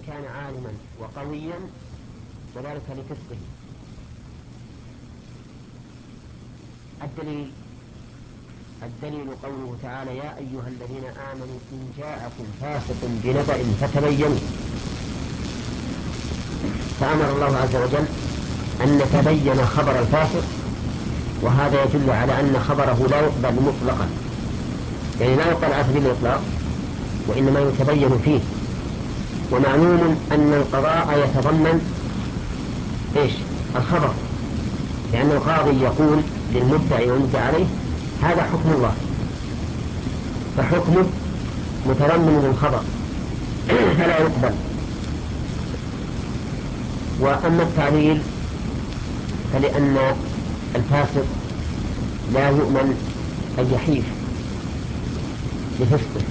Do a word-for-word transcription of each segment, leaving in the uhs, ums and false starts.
كان عالما وقويا وذلك لفسقه. الدليل الدليل قوله تعالى: يا أيها الذين آمنوا إن جاءكم فاسق بنبأ فتبينوا. فأمر الله عز وجل أن نتبين خبر الفاسق، وهذا يدل على أن خبره لا يقبل مطلقا، يعني لا يقبل على سبيل الإطلاق، وإنما يتبين فيه. ومعلوم أن القضاء يتضمن إيش؟ الخبر، لأن القاضي يقول للمدعي والمدعى عليه: هذا حكم الله، فحكمه متضمن للخبر فلا يقبل. وأما التعليل فلأن الفاسق لا يؤمن أن يحيف لفسقه،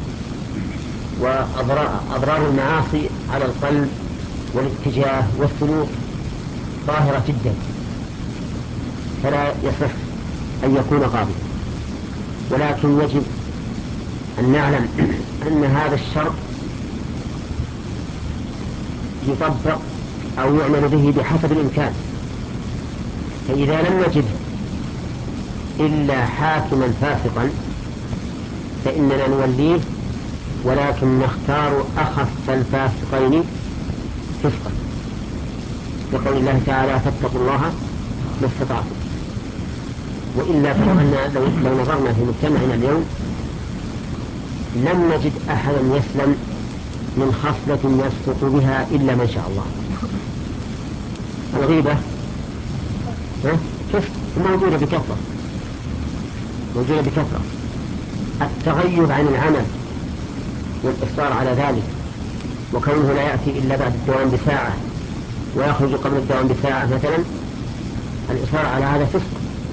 وأضرار المعاصي على القلب والاتجاه والسلوك ظاهرة جدا، فلا يصح أن يكون قاضي. ولكن يجب أن نعلم أن هذا الشرط يطبق أو يعمل به بحسب الإمكان. فإذا لم نجد إلا حاكما فاسقا فإننا نوليه، ولكن نختار أخف الفاسقين فسقا، لقول الله تعالى: فاتقوا الله ما استطعتم. وإلا فإننا لو, لو نظرنا في مجتمعنا اليوم لم نجد أحدا يسلم من خصلة يسقط بها إلا من شاء الله. الغيبة فسق موجودة بكثرة، موجودة بكثرة. التغيب عن العمل والإصرار على ذلك، وكونه لا يأتي إلا بعد الدوام بساعة ويخرج قبل الدوام بساعة مثلا، الإصرار على هذا فسق،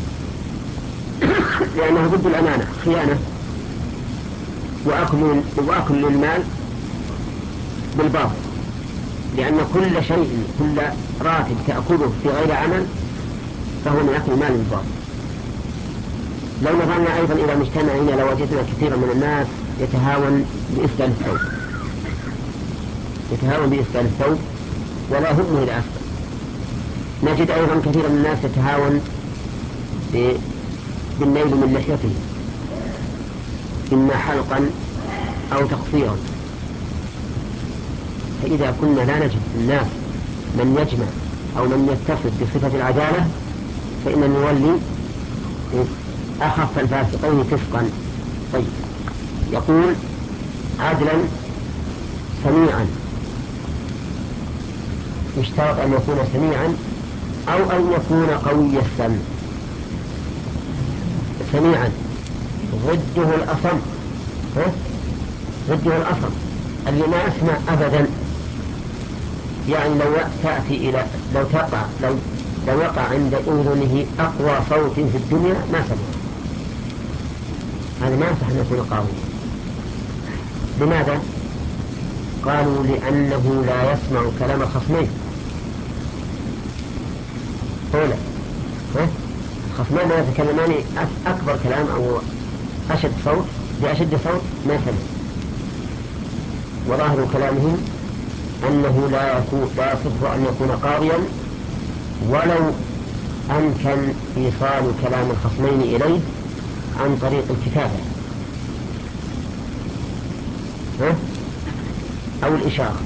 لأنه ضد الأمانة، خيانة، وأكل, وأكل للمال بالباطل، لأن كل شيء كل راتب تأكله في غير عمل فهو من أكل المال بالباطل. لو نظرنا أيضا إلى مجتمعنا لوجدنا كثيرا من الناس يتهاون بإسدال الثوب، يتهاون بإسدال الثوب ولا همه إلى أسفل. نجد أيضا كثيرا من الناس يتهاون بالنيل من لحيته، إما حلقا أو تقصيرا. فإذا كنا لا نجد الناس من يجمع أو من يتصف بصفة العدالة فإن نولي أخف الفاسقين فسقا. طيب، يقول: عدلا سميعا. يشترط أن يكون سميعا أو أن يكون قوي السمع. سميعا ضده الأصم، ضده الأصم اللي ما أسمع أبدا، يعني لو تأتي إلى لو تقع لو لو وقع عند أذنه أقوى صوت في الدنيا ما سمع. هذا ما يصح أن يكون قاضيا. لماذا؟ قالوا: لأنه لا يسمع كلام الخصمين. أولا الخصمان لا يتكلمان أكبر كلام أو أشد صوت بأشد صوت ما سمع، وظاهر كلامهم أنه لا يكون لا يصح أن يكون قاضيا ولو أمكن إيصال كلام الخصمين إليه عن طريق الكتابة أو الإشارة.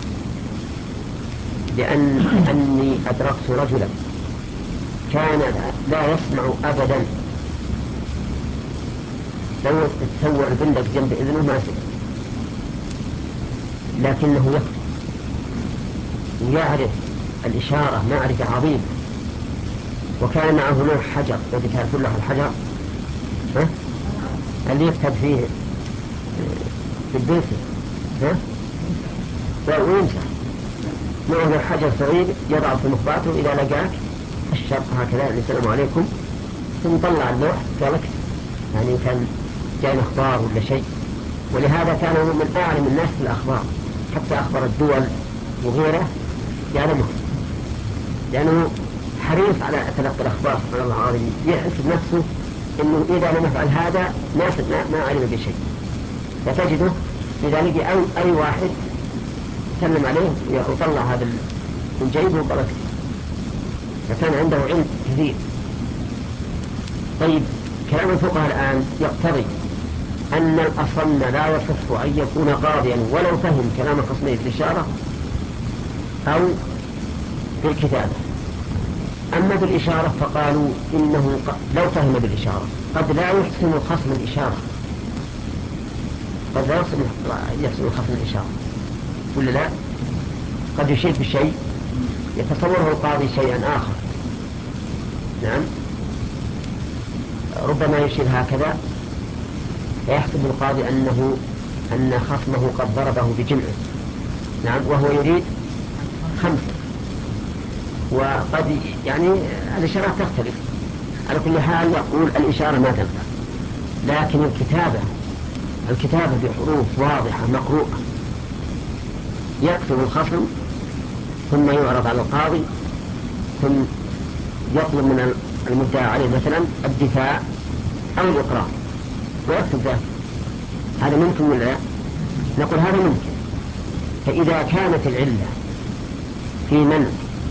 لأن أني أدركت رجلا كان لا يسمع أبدا، لو تصور بندق جنب إذنه ما سمع، لكنه يكتب ويعرف الإشارة معرفة عظيمة. وكان معه لوح حجر، الذي كان كله الحجر ها؟ اللي يكتب فيه بالبنسل ها؟ ويمسح معه حجر صغير يضع في مخباته، إذا لقاك الشرط هكذا: السلام عليكم، ثم طلع اللوح قال اكتب. يعني كان جاء أخبار ولا شيء. ولهذا كان من أعلم الناس في الأخبار، حتى أخبار الدول وغيره يعلمه، لأنه حريص على تلقي الأخبار. سبحان الله العظيم، يحس بنفسه إنه إذا لم يفعل هذا ما ما علم بشيء. فتجده إذا لقي أي, أي واحد سلم عليه وطلع هذا من جيبه وقال فكان عنده علم كثير. طيب كلام الفقهاء الآن يقتضي أن الأصم لا يصح أن يكون قاضيا ولو فهم كلام الخصمين بالإشارة أو بالكتابة. أما بالإشارة فقالوا إنه لو فهم بالإشارة قد لا يحسن الخصم الإشارة، قد لا يحسن الخصم الإشارة ولا لا؟ قد يشير بشيء يتصوره القاضي شيئا آخر، نعم، ربما يشير هكذا فيحسب القاضي أنه أن خصمه قد ضربه بجمعه، نعم، وهو يريد خمسة. وقد يعني الإشارات تختلف. على كل حال يقول الإشارة ما تنفع، لكن الكتابة الكتابة بحروف واضحة مقروءة يكتب الخصم ثم يعرض على القاضي ثم يطلب من المدعى عليه مثلا الدفاع أو الإقرار ويكتب ذلك. هذا ممكن ولا لا؟ نقول هذا ممكن. فإذا كانت العلة في منع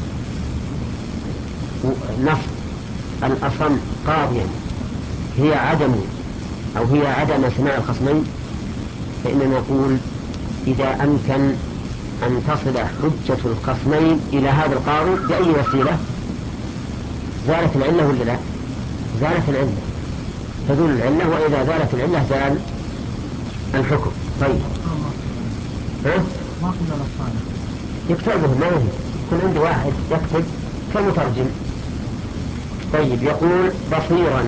نص الأصم قاضيا هي عدم أو هي عدم سماع الخصمين، فإننا نقول إذا أمكن أن تصل حجة الخصمين إلى هذا القاضي بأي وسيلة زالت العلة ولا لا؟ زالت العلة، تزول العلة، وإذا زالت العلة زال الحكم. طيب ها؟ ما قلنا الأصفار يكتبه ما يهم، يكون عنده واحد يكتب كمترجم. طيب يقول بصيرا،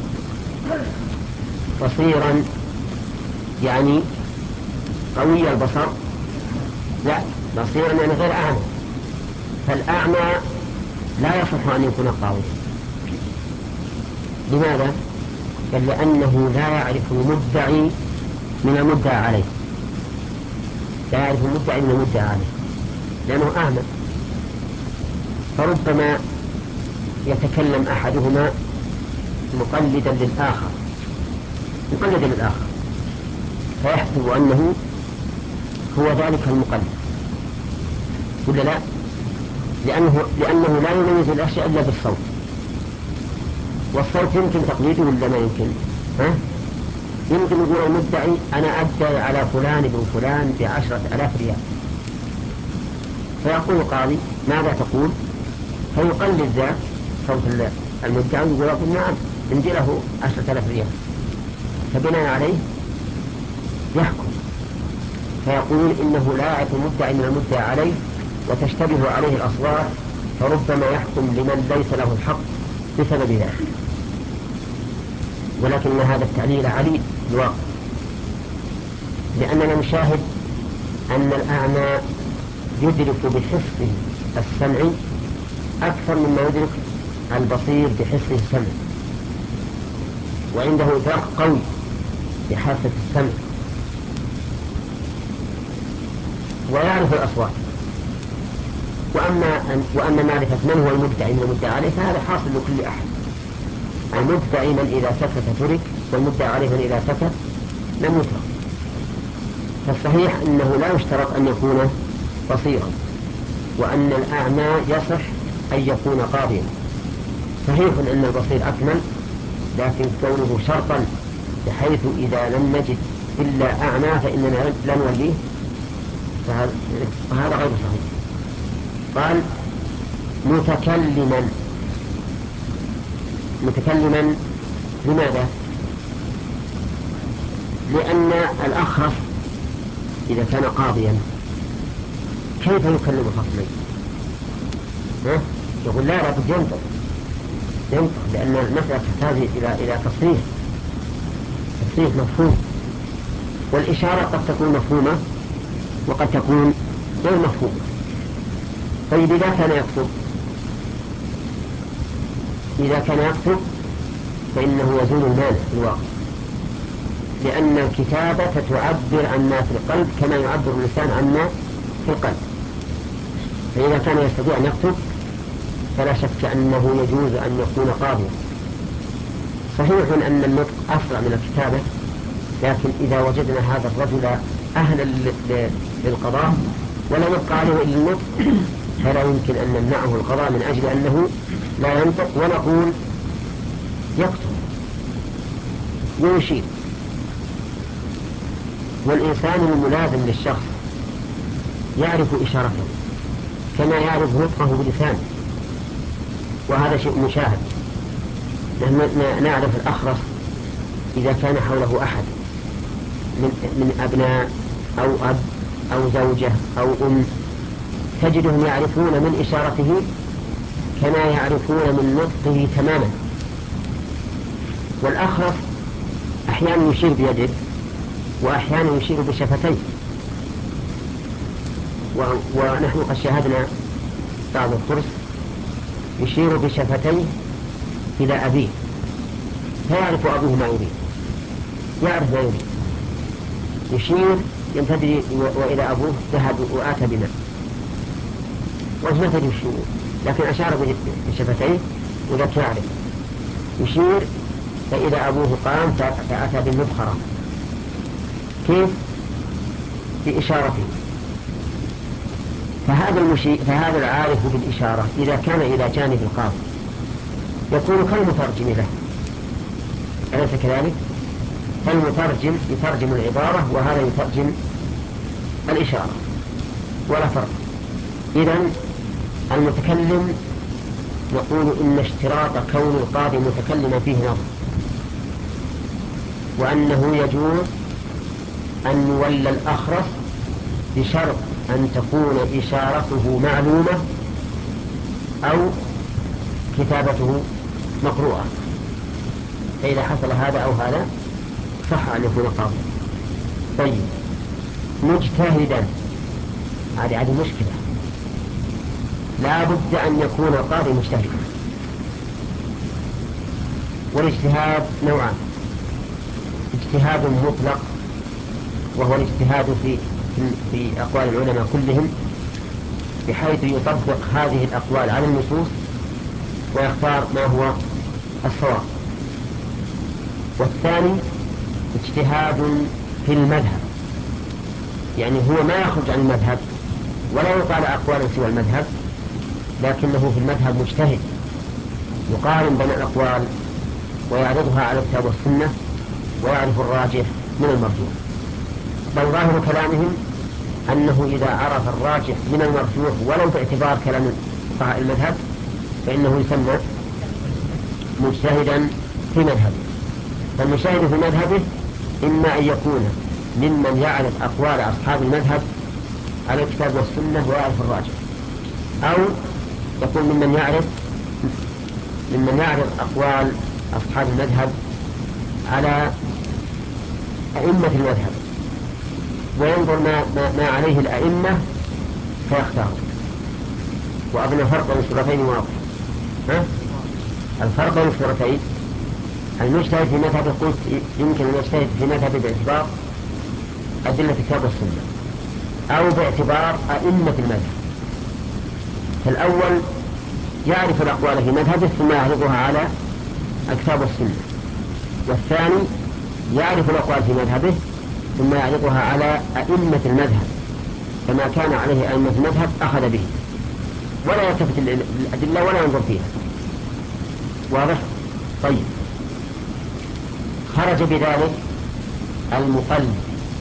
بصيرا يعني قوي البصر؟ لا، بصيرا يعني غير أعمى، فالأعمى لا يصح أن يكون قاضيا. لماذا؟ قال لأنه لا يعرف المدعي من المدعى عليه، لا يعرف المدعي من المدعى عليه لأنه أعمى، فربما يتكلم أحدهما مقلدا للآخر مقلدا للآخر فيحسب أنه هو ذلك المقلد ولا لا؟ لأنه, لأنه لا يميز الأشياء إلا بالصوت، والصوت يمكن تقليده ولا ما يمكن؟ ها؟ يمكن يقول المدعي أنا أدعي على فلان بن فلان بعشرة ألاف ريال، فيقول القاضي ماذا تقول؟ فيقلد ذاك صوت المدعي ويقول نعم عندي له عشرة ألاف ريال، فبناء عليه يحكم فيقول إنه لا يعرف المدعي من المدعى عليه وتشتبه عليه الأصوات، فربما يحكم لمن ليس له الحق بسبب ذلك. ولكن هذا التعليل عليل الواقع، لأننا نشاهد أن الأعمى يدرك بحسه السمعي أكثر مما يدرك البصير بحسه السمعي، وعنده إدراك قوي بحاسة السمع ويعرف الأصوات. وأما, وأما معرفة من هو المدعي من المدعى عليه فهذا حاصل لكل أحد، المدعي من إذا سكت ترك، والمدعى عليه من إذا سكت لم يترك. فالصحيح أنه لا يشترط أن يكون بصيرا، وأن الأعمى يصح أن يكون قاضيا. صحيح أن البصير أكمل، لكن كونه شرطا بحيث إذا لم نجد إلا أعمى فإننا لا نوليه، فهذا غير صحيح. قال متكلما، متكلما لماذا؟ لأن الأخرس إذا كان قاضيا كيف يكلم خصمين؟ يقول لا لابد ينطق ينطق لأن المسألة تحتاج إلى إلى تصريح تصريح مفهوم، والإشارة قد تكون مفهومة وقد تكون غير مفهومة. طيب إذا كان يكتب إذا كان يكتب فإنه يزول المانع في الواقع، لأن الكتابة تعبر عما في القلب كما يعبر اللسان عما في القلب. فإذا كان يستطيع أن يكتب فلا شك أنه يجوز أن يكون قاضيا. صحيح أن النطق أسرع من الكتابة، لكن إذا وجدنا هذا الرجل أهلا للقضاء ولا يبقى عليه إلا النطق، فلا يمكن أن نمنعه القضاء من أجل أنه لا ينطق، ونقول يكتب ويشير. والإنسان الملازم للشخص يعرف إشارته كما يعرف نطقه بلسانه، وهذا شيء مشاهد. نعرف الأخرس إذا كان حوله أحد من أبناء أو أب أو زوجة أو أم، تجدهم يعرفون من إشارته كما يعرفون من نطقه تماما. والأخرس أحيانا يشير بيده وأحيانا يشير بشفتيه، ونحن قد شاهدنا بعض الفرس يشير بشفتيه إلى أبيه فيعرف أبوه ما يريد، يعرف ما يريد، يشير ينتدري وإلى أبوه ذهب وآتى بنا وما تدري الشيء، لكن أشار بشفتيه وذاك يعرف. يشير فإذا أبوه قام فأتى بالمبخرة. كيف؟ بإشارته. فهذا المشي... فهذا العارف بالإشارة إذا كان إلى جانب القاضي يكون كالمترجم له، أليس كذلك؟ فالمترجم يترجم العبارة وهذا يترجم الإشارة ولا فرق. إذن المتكلم نقول إن اشتراط كون القاضي متكلما فيه نظر، وأنه يجوز أن يولى الأخرس بشرط أن تكون إشارته معلومة أو كتابته مقروءة، فإذا حصل هذا أو هذا صح أن يكون قاضي. طيب، مجتهدا، هذه هذه مشكلة، لا بد أن يكون القاضي مجتهدا. والاجتهاد نوعان: اجتهاد مطلق وهو الاجتهاد في في أقوال العلماء كلهم بحيث يطبق هذه الأقوال على النصوص ويختار ما هو الصواب. والثاني اجتهاد في المذهب، يعني هو ما يخرج عن المذهب ولا يقال أقوالا سوى المذهب، لكنه في المذهب مجتهد يقارن بين الأقوال ويعرضها على الكتاب والسنة ويعرف الراجح من المرجوح. بل ظاهر كلامهم أنه إذا عرف الراجح من المرجوح ولو باعتبار كلام فقهاء المذهب فإنه يسمى مجتهدا في مذهبه. فالمجتهد في مذهبه إما أن يكون ممن يعرف أقوال أصحاب المذهب على الكتاب والسنة ويعرف الراجح، أو يكون ممن يعرف ممن يعرف أقوال أصحاب المذهب على أئمة المذهب وينظر ما, ما, ما عليه الأئمة فيختار. وأظن الفرق بين الصورتين واضح. ها؟ الفرق بين الصورتين: المجتهد في مذهب قلت يمكن أن يجتهد في مذهب باعتبار أدلة الكتاب والسنة أو باعتبار أئمة المذهب. فالأول يعرف الأقوال في مذهبه ثم يعرضها على الكتاب والسنة، والثاني يعرف الأقوال في مذهبه ثم يعرضها على أئمة المذهب، فما كان عليه أئمة المذهب أخذ به ولا يلتفت الأدلة ولا ينظر فيها. واضح؟ طيب، خرج بذلك المقلد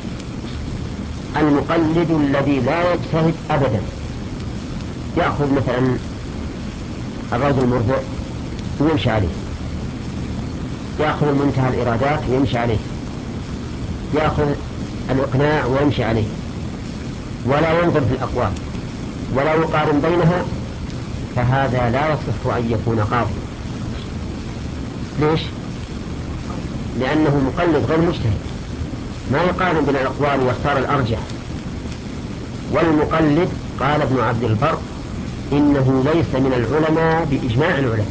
المقلد الذي لا يجتهد أبدا، يأخذ مثلا الرجل المرضع ويمشي عليه، يأخذ المنتهى الإرادات ويمشي عليه، يأخذ الإقناع ويمشي عليه، ولا ينظر في الأقوال ولا يقارن بينها، فهذا لا يصح أن يكون قاضي. ليش؟ لأنه مقلد غير مجتهد، ما يقارن بين الأقوال ويختار الأرجح. والمقلد قال ابن عبد البر إنه ليس من العلماء بإجماع العلماء،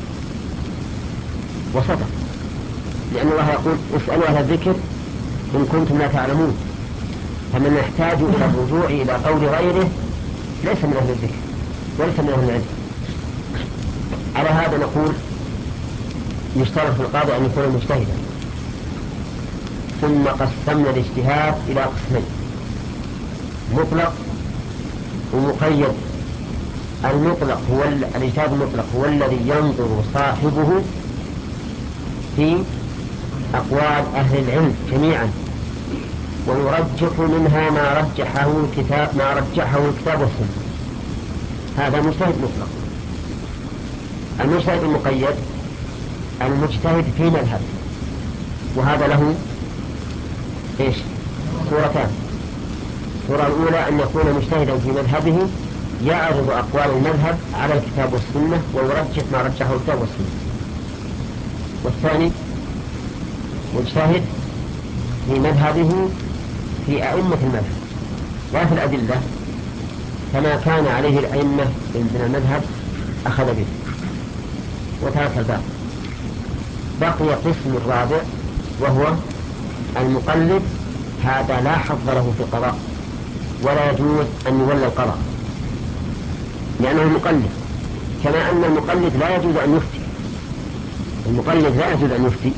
وصدق، لأن الله يقول اسألوا أهل الذكر إن كنتم لا تعلمون. فمن يحتاج إلى الرجوع إلى قول غيره ليس من أهل الذكر وليس من أهل العلم. على هذا نقول يشترط في القاضي أن يكون مجتهدا. ثم قسمنا الاجتهاد إلى قسمين: مطلق ومقيد. المطلق هو الاجتهاد المطلق هو الذي ينظر صاحبه في أقوال أهل العلم جميعا ويرجح منها ما رجحه الكتاب ما رجحه الكتاب والسنة، هذا مجتهد مطلق. المجتهد المقيد المجتهد في مذهب، وهذا له إيش؟ صورتان. الصورة الأولى أن يكون مجتهدا في مذهبه يعرض أقوال المذهب على الكتاب والسنة ويرجح ما رجحه الكتاب والسنة. والثاني مجتهد في مذهبه في أئمة المذهب لا في الأدلة، فما كان عليه الأئمة من المذهب أخذ به وترك الباقي. بقي قسم الرابع وهو المقلد، هذا لا حظ له في القضاء ولا يجوز أن يولى القضاء لأنه مقلد، كما أن المقلد لا يجوز أن يفتي. المقلد لا يجوز أن يفتي،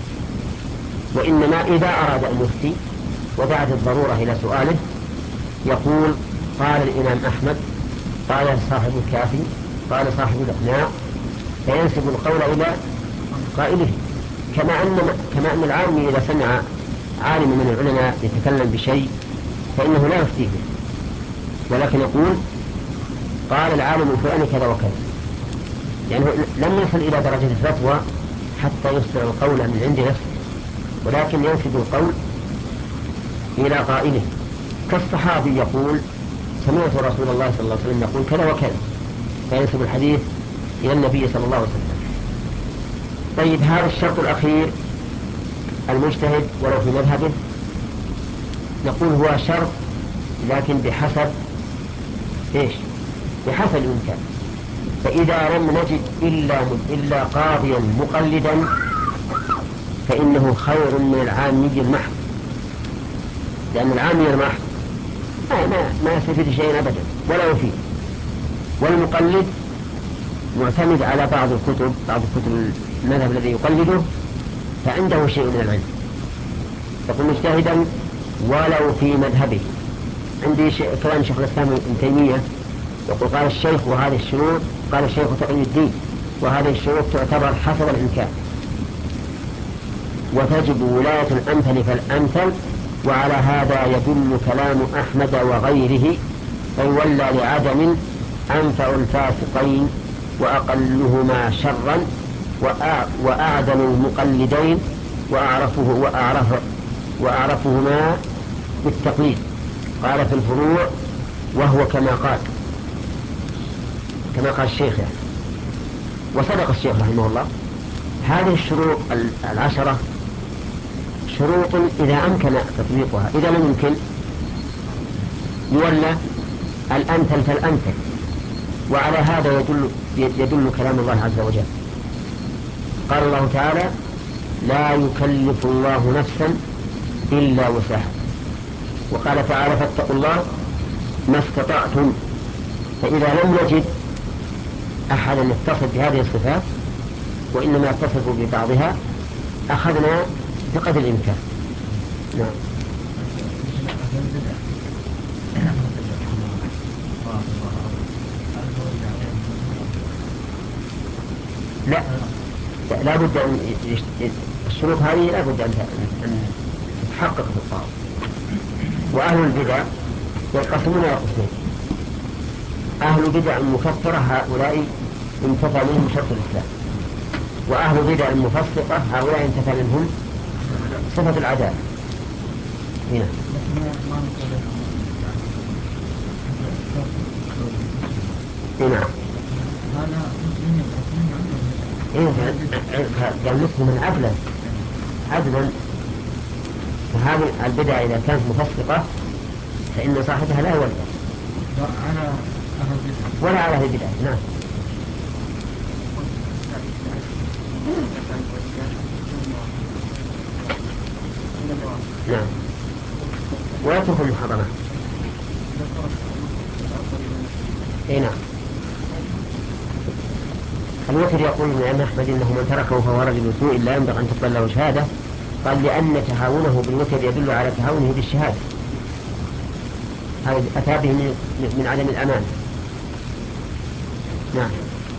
وإنما إذا أراد أن يفتي ودعت الضرورة إلى سؤاله يقول قال الإمام أحمد، قال صاحب الكافي، قال صاحب الإقناع، فينسب القول إلى قائله. كما أن كما أن العالم إذا سمع عالم من العلماء يتكلم بشيء فإنه لا يفتيه، ولكن يقول قال العالم الفلاني كذا وكذا، يعني لم يصل إلى درجة الفتوى حتى يصدر القول من عند نفسه، ولكن ينسب القول إلى قائله. كالصحابي يقول سمعت رسول الله صلى الله عليه وسلم يقول كذا وكذا، فينسب الحديث إلى النبي صلى الله عليه وسلم. طيب، هذا الشرط الأخير المجتهد ولو في مذهبه نقول هو شرط لكن بحسب إيش؟ بحسب الإمكان. فإذا لم نجد إلا, إلا قاضيا مقلدا فإنه خير من العامي المحض، لأن العامي المحض ما, ما, ما يستفيد شيئا أبدا ولا يفيد، والمقلد معتمد على بعض الكتب بعض الكتب المذهب الذي يقلده فعنده شيء من العلم، يكون مجتهدا ولو في مذهبه. عندي كلام شيخ الإسلام ابن تيمية يقول قال الشيخ وهذه الشروط، قال الشيخ تقي الدين وهذه الشروط تعتبر حسب الإمكان، وتجب ولاية الأمثل فالأمثل، وعلى هذا يدل كلام أحمد وغيره، فيولى لعدم أنفع الفاسقين وأقلهما شرا وأعدل المقلدين وأعرفه وأعرف وأعرفهما بالتقليد. قال في الفروع وهو كما قال كما قال الشيخ يعني. وصدق الشيخ رحمه الله. هذه الشروط العشرة شروط إذا أمكن تطبيقها، إذا لم يمكن يولى الأمثل فالأمثل، وعلى هذا يدل, يدل كلام الله عز وجل. قال الله تعالى لا يكلف الله نفسا إلا وسعها، وقال تعالى فاتقوا الله ما استطعتم. فإذا لم نجد أحدا يتصف بهذه الصفات وإنما يتصف ببعضها أخذنا بقدر الإمكان. نعم. لا لا بد أن الشروط هذه لا بد أن تتحقق في الطاعة. وأهل البدع ينقسمون إلى قسمين: أهل البدع المكفرة هؤلاء انتفى منهم شرط الإسلام، وأهل البدع المفسقة هؤلاء انتفى منهم صفة العدالة. هنا هنا قال مسلم عدلا عدلا. فهذه البدع إذا كانت مفسقة فإن صاحبها لا يولى ولا على البدع. نعم. نعم. ويترك المحرمات. اي نعم. الوتر يقول الإمام أحمد إنه من تركه فهو رجل سوء لا ينبغي أن تقبل له شهادة. قال لأن تهاونه بالوتر يدل على تهاونه بالشهادة، هذا أتى به من عدم الأمان. نعم.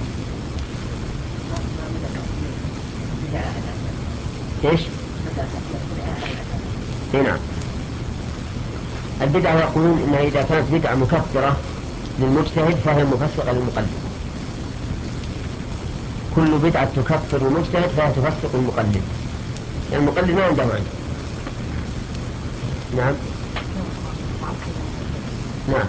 ايش؟ نعم. البدعة يقولون إنها إذا كانت بدعة مكفرة للمجتهد فهي مفسقة للمقلد. كل بدعة تكفر المجتهد فهي تفسق المقلد، يعني المقلد ما عنده علم. نعم. نعم.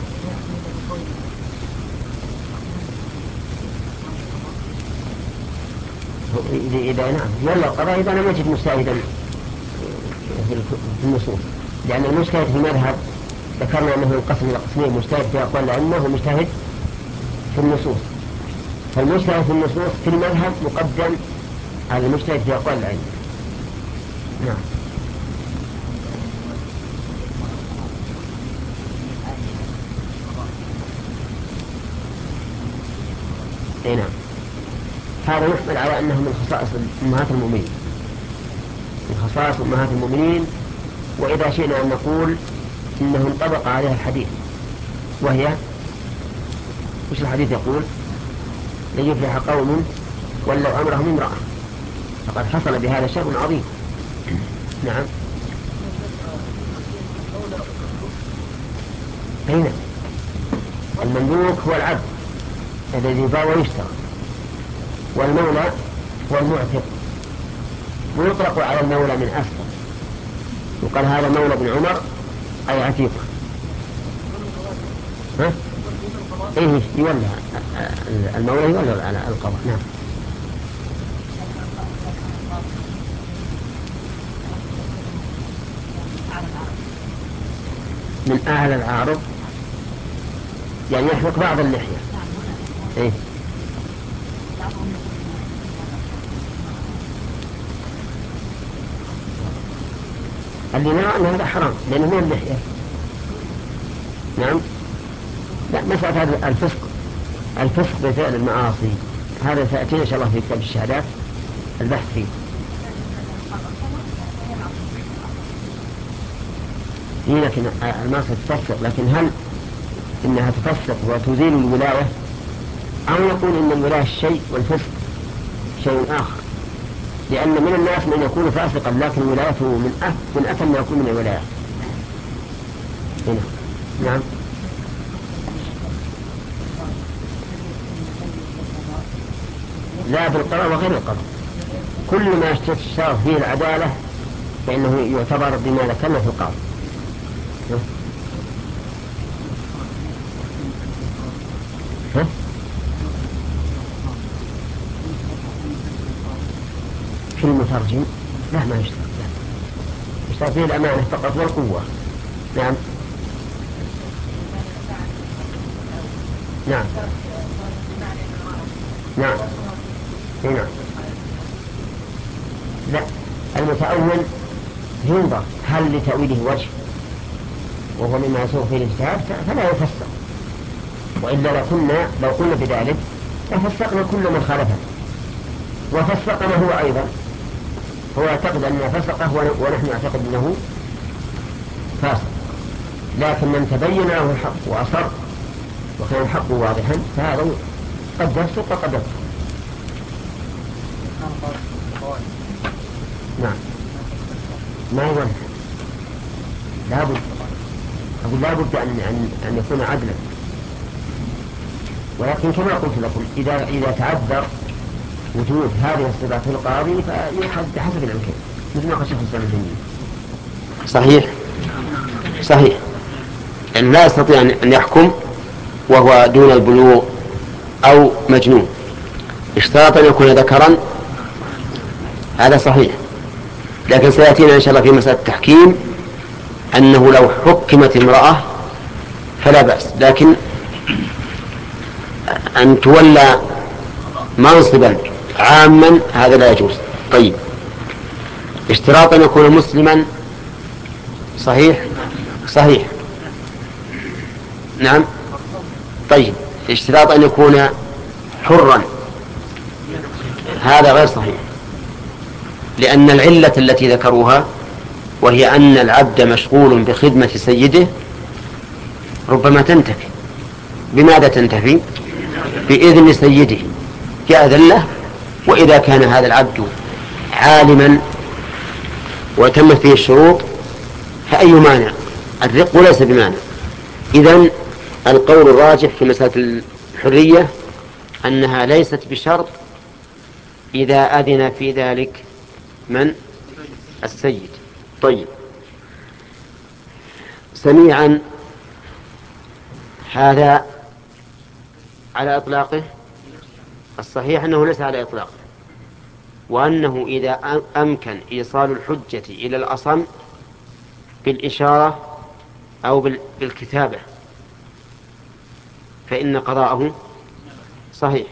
إذا نعم يلا القضاء إذا لم يجد مجتهدا في النصوص، لأن المجتهد في المذهب ذكرنا أنه ينقسم إلى قسمين: مجتهد في أقوال الأئمة ومجتهد في النصوص. فالمجتهد في النصوص في المذهب مقدم على المجتهد في أقوال الأئمة. نعم. أي نعم. هذا يحمل على أنه من خصائص أمهات المؤمنين، من خصائص أمهات المؤمنين. وإذا شئنا أن نقول إنه انطبق عليها الحديث، وهي وش الحديث يقول؟ لن يفلح قوم ولوا أمرهم امرأة، فقد حصل بهذا شر عظيم. نعم. أين المملوك هو العبد الذي باع ويشترى، والمولى هو المعتق، ويطلق على المولى من أسفل، وقال هذا مولى بن عمر أي عتيق. ها؟ إيه يولى المولى يولى على القضاء. نعم. من أهل العارض يعني يحلق بعض اللحية. إيه؟ اللي نرى أن هذا حرام لأنه من اللحية. نعم. لا، مسألة هذا الفسق، الفسق بفعل المعاصي، هذا سيأتينا إن شاء الله في كتاب الشهادات البحث فيه. إيه لكن المعصية تفسق، لكن هل إنها تفسق وتزيل الولاية، أو يقول إن الولاية شيء والفسق شيء آخر؟ لأن من الناس من يكون فاسقا لكن ولايته من أه من أثم ما يكون من الولاية. هنا. نعم. لا بالقضاء وغير القضاء، كل ما اشترط فيه العدالة فإنه يعتبر بما ذكرنا في القاضي. ها؟ في المترجم لا ما يشترط، لا يشترط فيه الأمانة فقط والقوة. نعم. نعم. نعم. نعم. لا، المتأول ينظر هل لتأويله وجه وهو مما يسوغ فيه الاجتهاد فلا يفسق، وإلا لو كنا لو قلنا بذلك لفسقنا كل من خالفه وفسقنا هو أيضا. هو يعتقد أنه فسقه ونحن نعتقد أنه فاسق، لكن من تبين له الحق وأصر وكان الحق واضحا فهذا قد يفسق وقد يفسق. نعم. ما يولى، لابد أقول لابد أن أن أن يكون عدلا، ولكن كما قلت لكم إذا إذا تعذر وجود هذه الصفات في القاضي فيؤخذ بحسب الإمكان، مثل ما قال شيخ الإسلام ابن تيمية. صحيح صحيح، يعني لا يستطيع أن يحكم وهو دون البلوغ أو مجنون، اشترط أن يكون ذكرا، هذا صحيح. لكن سيأتينا إن شاء الله في مسألة التحكيم أنه لو حكمت امرأة فلا بأس، لكن أن تولى منصبا عاما هذا لا يجوز. طيب، اشتراط أن يكون مسلما، صحيح صحيح. نعم. طيب، اشتراط أن يكون حرا، هذا غير صحيح، لأن العلة التي ذكروها وهي أن العبد مشغول بخدمة سيده ربما تنتفي. بماذا تنتفي؟ بإذن سيده يأذن له. وإذا كان هذا العبد عالما وتمت فيه الشروط فأي مانع؟ الرق ليس بمانع. إذن القول الراجح في مسألة الحرية أنها ليست بشرط إذا أذن في ذلك من؟ السيد. طيب، سميعا هذا على إطلاقه؟ الصحيح أنه ليس على إطلاقه، وأنه إذا أمكن إيصال الحجة إلى الأصم بالإشارة أو بالكتابة فإن قضاءه صحيح،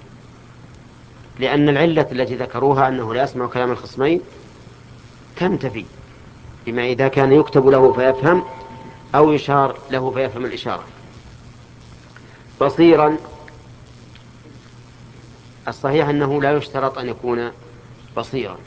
لأن العلة التي ذكروها أنه لا يسمع كلام الخصمين تنتفي بما إذا كان يكتب له فيفهم أو يشار له فيفهم الإشارة. بصيرا الصحيح أنه لا يشترط أن يكون بصيرا،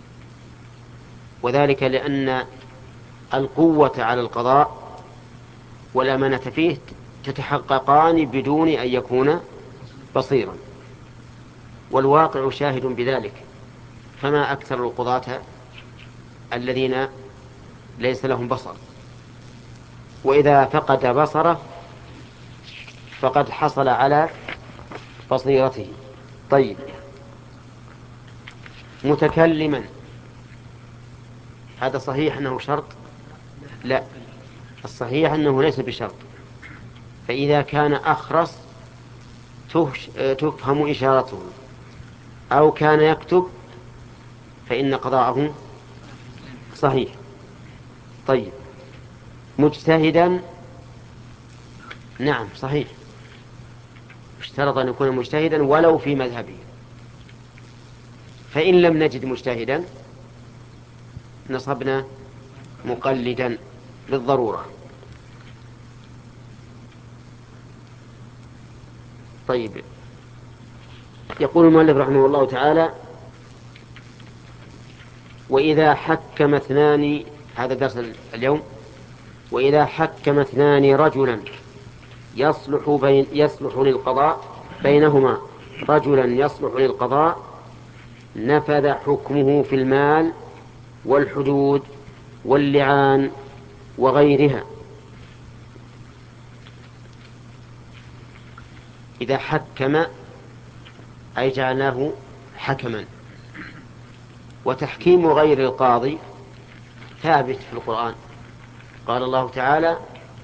وذلك لأن القوة على القضاء والأمانة فيه تتحققان بدون أن يكون بصيرا، والواقع شاهد بذلك. فما أكثر القضاة الذين ليس لهم بصر، وإذا فقد بصره فقد حصل على بصيرته. طيب، متكلما هذا صحيح أنه شرط؟ لا، الصحيح أنه ليس بشرط. فإذا كان أخرس تفهم إشارته أو كان يكتب فإن قضاءه صحيح. طيب، مجتهدا نعم صحيح، اشترط أن يكون مجتهدا ولو في مذهبه، فإن لم نجد مجتهدا نصبنا مقلدا للضرورة. طيب، يقول المؤلف رحمه الله تعالى: وإذا حكم اثنان، هذا درس اليوم، وإذا حكم اثنان رجلا يصلح بين يصلح للقضاء بينهما رجلا يصلح للقضاء نفذ حكمه في المال والحدود واللعان وغيرها. إذا حكم أي جعلناه حكما. وتحكيم غير القاضي ثابت في القرآن، قال الله تعالى: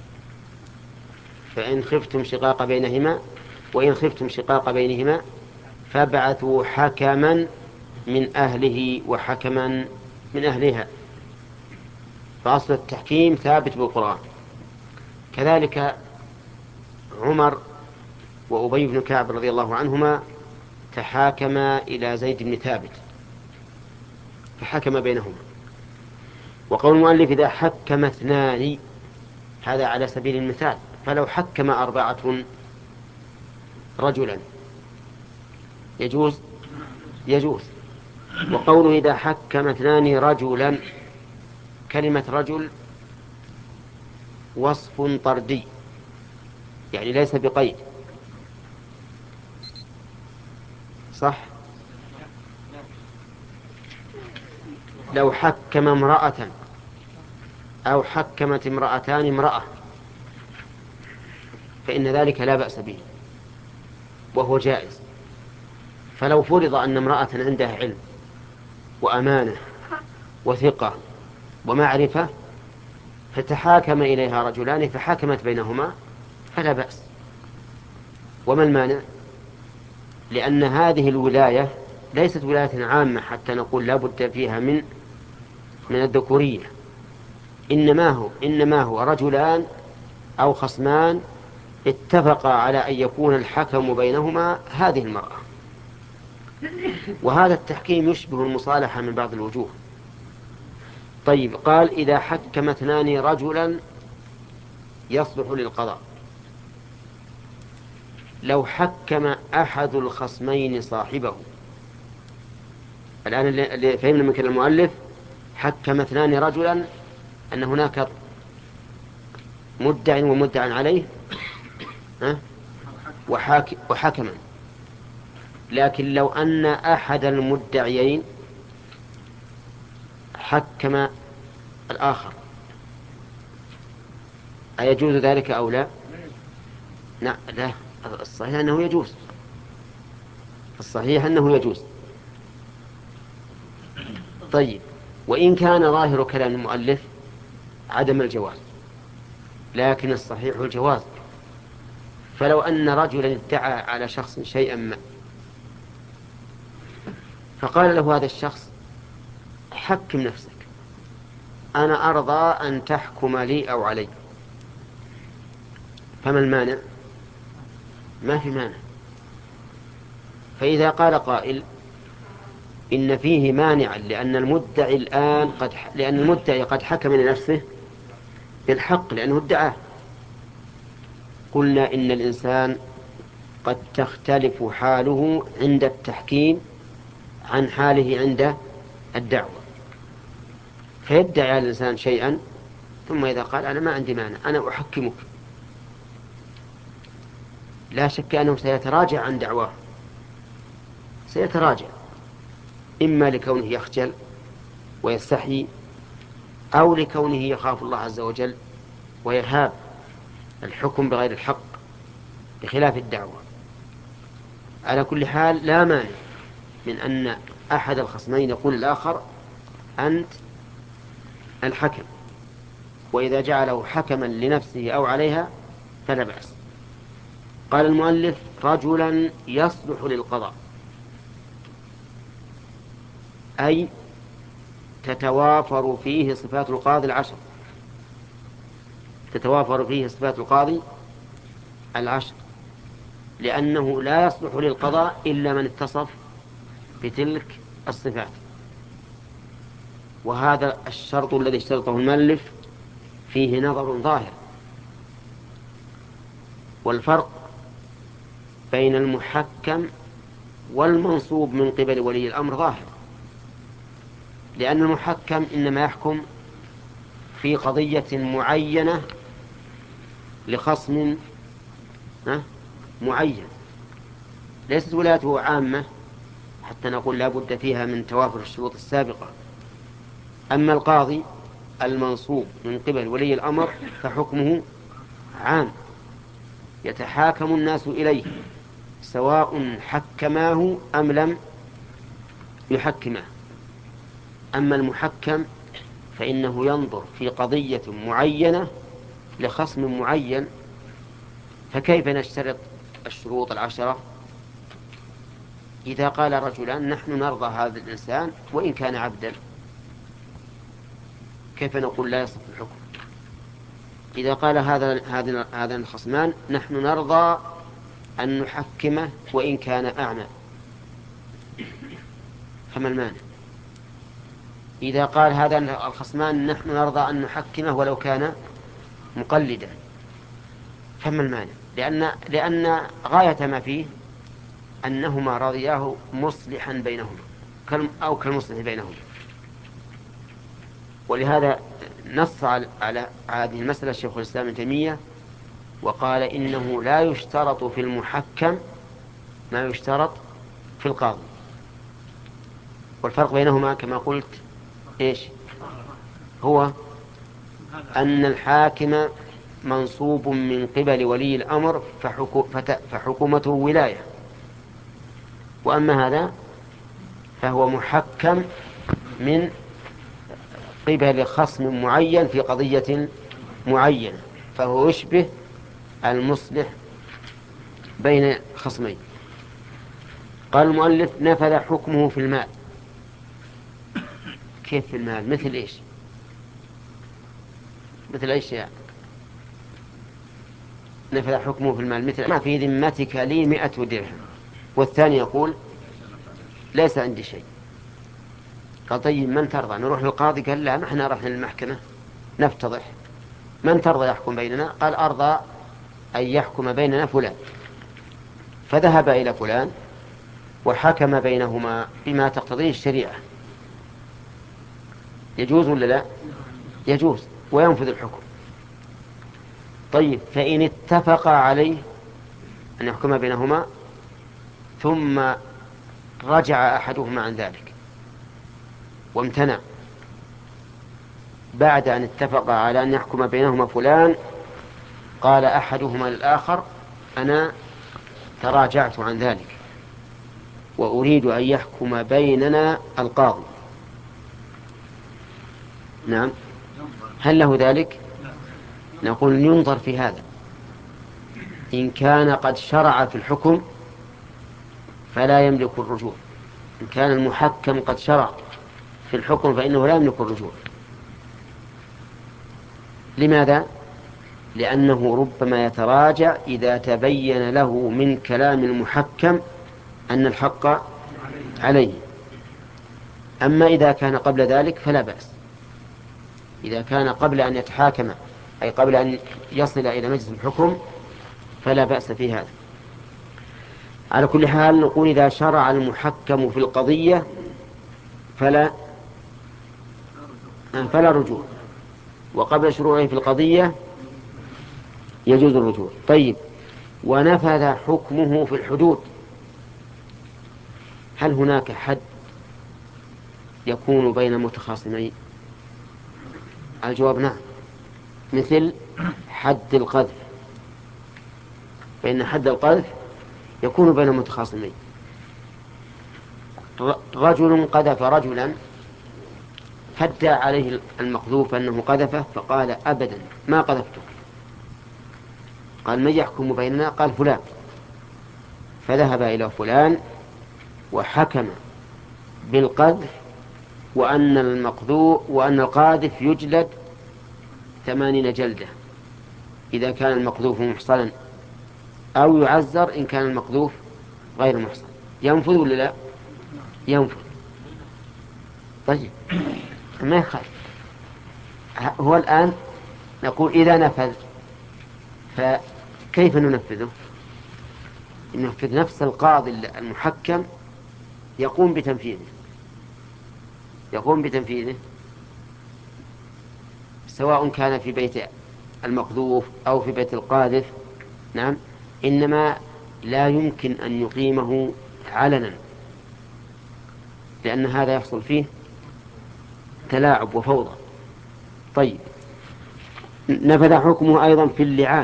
فإن خفتم شقاق بينهما وإن خفتم شقاق بينهما فابعثوا حكما من أهله وحكما من أهلها. فأصل التحكيم ثابت بالقرآن. كذلك عمر وأبي بن كعب رضي الله عنهما تحاكما إلى زيد بن ثابت فحكم بينهما. وقول المؤلف: إذا حكم اثنان، هذا على سبيل المثال، فلو حكم أربعة رجلا يجوز يجوز. وقوله إذا حكم اثنان رجلا، كلمة رجل وصف طردي، يعني ليس بقيد، صح؟ لو حكم امرأة أو حكمت امرأتان امرأة فإن ذلك لا بأس به وهو جائز. فلو فرض أن امرأة عندها علم وأمانة وثقة ومعرفة فتحاكم إليها رجلان فحاكمت بينهما فلا بأس. وما المانع؟ لأن هذه الولاية ليست ولاية عامة حتى نقول لا بد فيها من من الذكورية، إنما هو إنما هو رجلان أو خصمان اتفقا على أن يكون الحكم بينهما هذه المرأة. وهذا التحكيم يشبه المصالحة من بعض الوجوه. طيب، قال: إذا حكم اثنان رجلا يصلح للقضاء. لو حكم أحد الخصمين صاحبه، الآن اللي فهمنا من كلام المؤلف حكم اثنان رجلا أن هناك مدع ومدع عليه، ها؟ وحاك وحكما. لكن لو أن أحد المدعيين حكم الآخر أيجوز ذلك أو لا؟ لا لا، الصحيح أنه يجوز، الصحيح أنه يجوز. طيب، وإن كان ظاهر كلام المؤلف عدم الجواز، لكن الصحيح الجواز. فلو أن رجلا ادعى على شخص شيئا ما، فقال له هذا الشخص حكم نفسك، أنا أرضى أن تحكم لي أو علي، فما المانع؟ ما في مانع. فإذا قال قائل إن فيه مانعا لأن المدعي الآن قد لأن المدعي قد حكم لنفسه بالحق لأنه ادعاه، قلنا إن الإنسان قد تختلف حاله عند التحكيم عن حاله عند الدعوة، فيدعي الإنسان شيئا ثم إذا قال أنا ما عندي مانع أنا أحكمك، لا شك أنه سيتراجع عن دعواه، سيتراجع إما لكونه يخجل ويستحي أو لكونه يخاف الله عز وجل ويهاب الحكم بغير الحق بخلاف الدعوة. على كل حال لا مانع من أن أحد الخصمين يقول الآخر أنت الحكم، وإذا جعله حكما لنفسه أو عليها فلا بأس. قال المؤلف رجلا يصلح للقضاء، أي تتوافر فيه صفات القاضي العشر، تتوافر فيه صفات القاضي العشر، لأنه لا يصلح للقضاء إلا من اتصف بتلك الصفات. وهذا الشرط الذي اشترطه المؤلف فيه نظر ظاهر، والفرق بين المحكم والمنصوب من قبل ولي الأمر ظاهر، لأن المحكم إنما يحكم في قضية معينة لخصم معين، ليست ولايته عامة حتى نقول لا بد فيها من توافر الشروط السابقة. أما القاضي المنصوب من قبل ولي الأمر فحكمه عام، يتحاكم الناس إليه سواء حكماه أم لم يحكمه. أما المحكم فإنه ينظر في قضية معينة لخصم معين، فكيف نشترط الشروط العشرة؟ إذا قال رجلان نحن نرضى هذا الإنسان وإن كان عبدا، كيف نقول لا يصح الحكم؟ إذا قال هذا هذا هذا الخصمان نحن نرضى أن نحكمه وإن كان أعمى، فما المانع؟ إذا قال هذا الخصمان نحن نرضى أن نحكمه ولو كان مقلدا، فما المانع؟ لأن لأن غاية ما فيه أنهما رضياه مصلحا بينهما أو كالمصلح بينهما. ولهذا نص على هذه المسألة الشيخ الإسلام ابن تيمية وقال إنه لا يشترط في المحكم ما يشترط في القاضي، والفرق بينهما كما قلت إيش هو؟ أن الحاكم منصوب من قبل ولي الأمر فحكومته ولاية، وأما هذا فهو محكم من قبل خصم معين في قضية معينة، فهو يشبه المصلح بين خصمين. قال المؤلف نفذ حكمه في المال. كيف في المال؟ مثل إيش؟ مثل أي شيء نفذ حكمه في المال؟ مثل ما في ذمتك لي مئة درهم، والثاني يقول ليس عندي شيء. قال طيب من ترضى؟ نروح للقاضي؟ قال لا، نحن رحنا للمحكمة نفتضح، من ترضى يحكم بيننا؟ قال أرضى أن يحكم بيننا فلان. فذهب إلى فلان وحكم بينهما بما تقتضيه الشريعة. يجوز ولا لا؟ يجوز وينفذ الحكم. طيب فإن اتفق عليه أن يحكم بينهما ثم رجع أحدهما عن ذلك وامتنع بعد أن اتفق على أن يحكم بينهما فلان، قال أحدهما للآخر أنا تراجعت عن ذلك وأريد أن يحكم بيننا القاضي. نعم، هل له ذلك؟ نقول ينظر في هذا، إن كان قد شرع في الحكم فلا يملك الرجوع، إن كان المحكم قد شرع في الحكم فإنه لا يملك الرجوع. لماذا؟ لأنه ربما يتراجع إذا تبين له من كلام المحكم أن الحق عليه. أما إذا كان قبل ذلك فلا بأس، إذا كان قبل أن يتحاكم أي قبل أن يصل إلى مجلس الحكم فلا بأس في هذا. على كل حال نقول إذا شرع المحكم في القضية فلا فلا رجوع، وقبل شروعه في القضية يجوز الرجوع. طيب، ونفذ حكمه في الحدود، هل هناك حد يكون بين متخاصمين؟ الجواب نعم، مثل حد القذف، فإن حد القذف يكون بين متخاصمين. رجل قذف رجلا فادعى عليه المقذوف أنه قذفه فقال أبدا ما قذفتك، قال من يحكم بيننا؟ قال فلان، فذهب إلى فلان وحكم بالقذف وأن المقذوف وأن القاذف يجلد ثمانين جلدة إذا كان المقذوف محصنا، أو يعزر إن كان المقذوف غير محصن. ينفذ ولا لا؟ ينفذ. طيب، ما يخالف. هو الآن نقول إذا نفذ فكيف ننفذه؟ ننفذ نفس القاضي المحكم يقوم بتنفيذه يقوم بتنفيذه سواء كان في بيت المقذوف أو في بيت القاذف. نعم، إنما لا يمكن أن يقيمه علنا، لأن هذا يحصل فيه تلاعب وفوضى. طيب، نفذ حكمه أيضا في اللعان.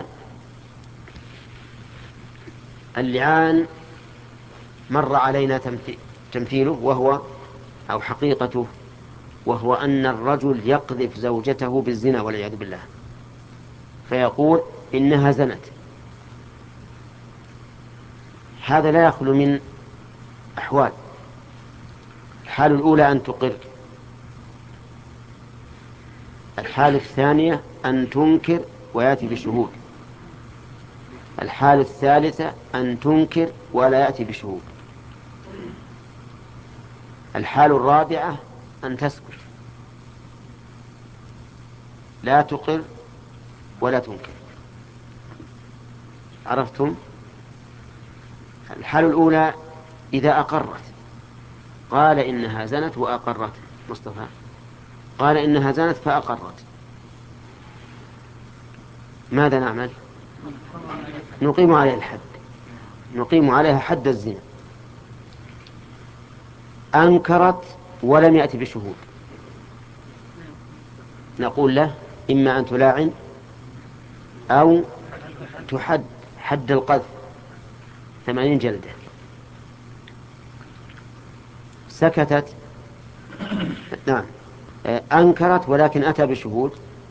اللعان مر علينا تمثيله وهو أو حقيقته، وهو أن الرجل يقذف زوجته بالزنا والعياذ بالله، فيقول إنها زنت. هذا لا يخلو من أحوال. الحالة الأولى أن تقر، الحالة الثانية أن تنكر ويأتي بشهود، الحالة الثالثة أن تنكر ولا يأتي بشهود، الحالة الرابعة أن تسكت لا تقر ولا تنكر. عرفتم؟ الحالة الأولى إذا أقرت، قال إنها زنت وأقرت، مصطفى قال إنها زنت فأقرت، ماذا نعمل؟ نقيم عليها الحد، نقيم عليها حد الزنا. أنكرت ولم يأتي بشهود، نقول له إما أن تلاعن أو تحد حد القذف ثمانين جلدة. سكتت، نعم، أنكرت ولكن أتى بشهود،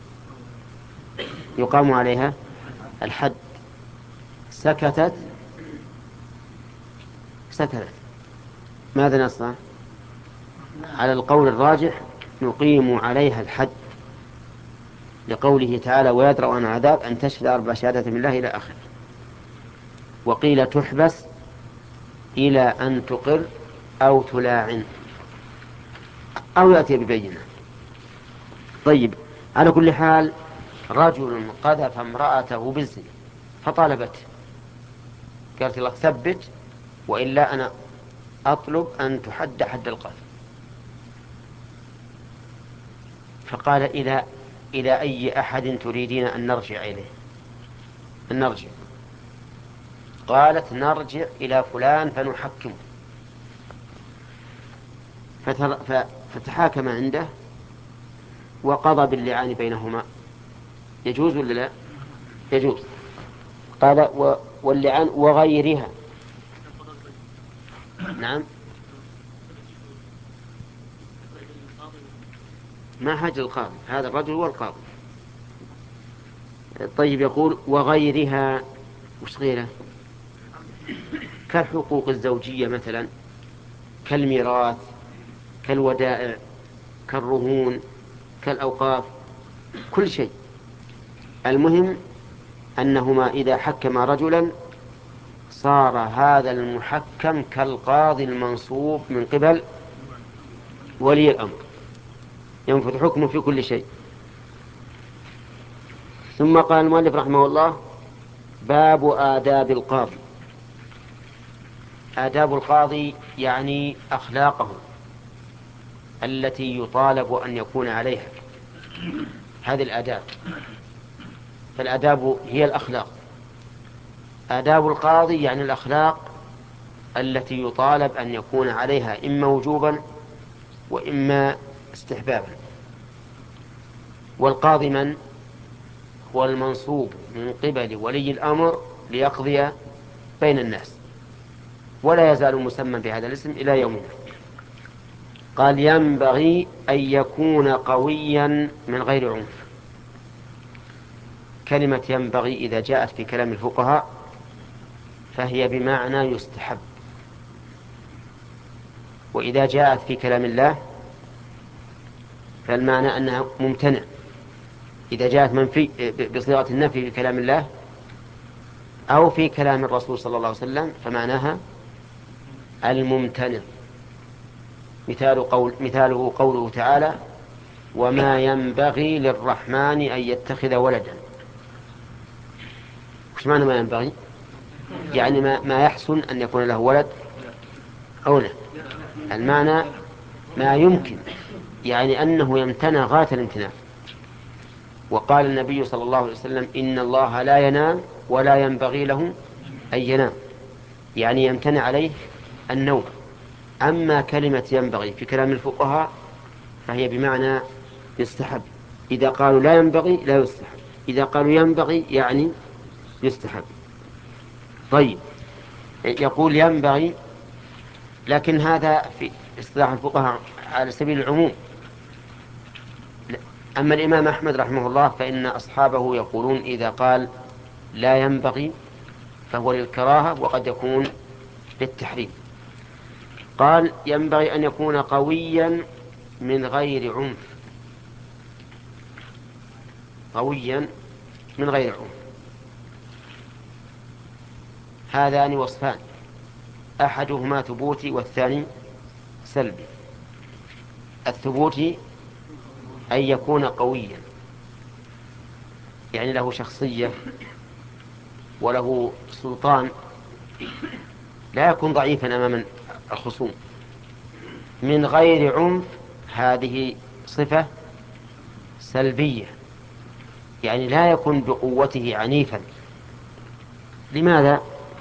يقام عليها الحد. سكتت سكتت ماذا نصنع؟ على القول الراجح نقيم عليها الحد، لقوله تعالى ويدرأ عن عذاب أن تشهد أربع شهادات من الله إلى آخر. وقيل تحبس إلى أن تقر أو تلاعن أو يأتي ببينة. طيب، على كل حال رجل قذف امرأته بالزنا فطالبته، قالت لك ثبت وإلا أنا أطلب أن تحد حد القذف. فقال إلى إلى أي أحد تريدين أن نرجع إليه؟ أن نرجع قالت نرجع إلى فلان فنحكمه، فتحاكم عنده وقضى باللعان بينهما. يجوز ولا لا؟ يجوز. قال و... واللعان وغيرها. نعم، ما حاجة القاضي، هذا الرجل هو القاضي. طيب، يقول وغيرها، وش غيره؟ كالحقوق الزوجية مثلا، كالميراث، كالودائع، كالرهون، كالأوقاف، كل شيء. المهم أنهما إذا حكما رجلا صار هذا المحكم كالقاضي المنصوب من قبل ولي الأمر، ينفذ حكمه في كل شيء. ثم قال المؤلف رحمه الله: باب آداب القاضي. آداب القاضي يعني أخلاقه التي يطالب أن يكون عليها، هذه الآداب. فالآداب هي الأخلاق. آداب القاضي يعني الأخلاق التي يطالب أن يكون عليها، إما وجوبا وإما استحبابا. والقاضي من هو؟ المنصوب من قبل ولي الأمر ليقضي بين الناس، ولا يزال مسمى بهذا الاسم إلى يومنا. قال: ينبغي أن يكون قويا من غير عنف. كلمة ينبغي إذا جاءت في كلام الفقهاء فهي بمعنى يستحب، وإذا جاءت في كلام الله فالمعنى أنها ممتنع. إذا جاءت منفي بصيغة النفي في كلام الله أو في كلام الرسول صلى الله عليه وسلم فمعناها الممتنع. مثال قول مثاله قوله تعالى: وما ينبغي للرحمن أن يتخذ ولدا. وش معنى ما ينبغي؟ يعني ما, ما يحسن أن يكون له ولد أو لا. المعنى ما يمكن، يعني أنه يمتنع غاية الامتناع. وقال النبي صلى الله عليه وسلم: إن الله لا ينام ولا ينبغي له أن ينام، يعني يمتنع عليه النوم. أما كلمة ينبغي في كلام الفقهاء فهي بمعنى يستحب. إذا قالوا لا ينبغي لا يستحب، إذا قالوا ينبغي يعني يستحب. طيب، يقول ينبغي، لكن هذا في اصطلاح الفقهاء على سبيل العموم. أما الإمام أحمد رحمه الله فإن أصحابه يقولون إذا قال لا ينبغي فهو للكراهة وقد يكون للتحريم. قال: ينبغي أن يكون قويا من غير عنف. قويا من غير عنف، هذان وصفان، أحدهما ثبوتي والثاني سلبي. الثبوتي أن يكون قويا، يعني له شخصية وله سلطان، لا يكون ضعيفا أمام الخصوم. من غير عنف هذه صفة سلبية، يعني لا يكون بقوته عنيفا. لماذا؟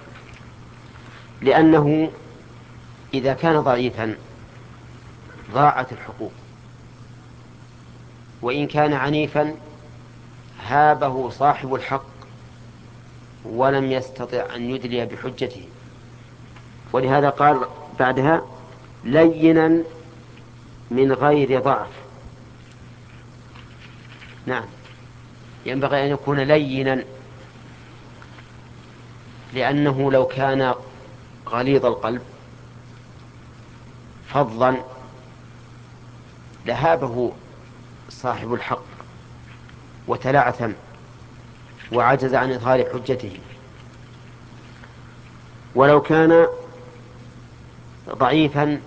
لأنه إذا كان ضعيفا ضاعت الحقوق، وإن كان عنيفا هابه صاحب الحق ولم يستطع أن يدلي بحجته. ولهذا قال بعدها: لينا من غير ضعف. نعم، ينبغي أن يكون لينا، لأنه لو كان غليظ القلب فظا لهابه صاحب الحق وتلعثم وعجز عن إظهار حجته. ولو كان ضعيفا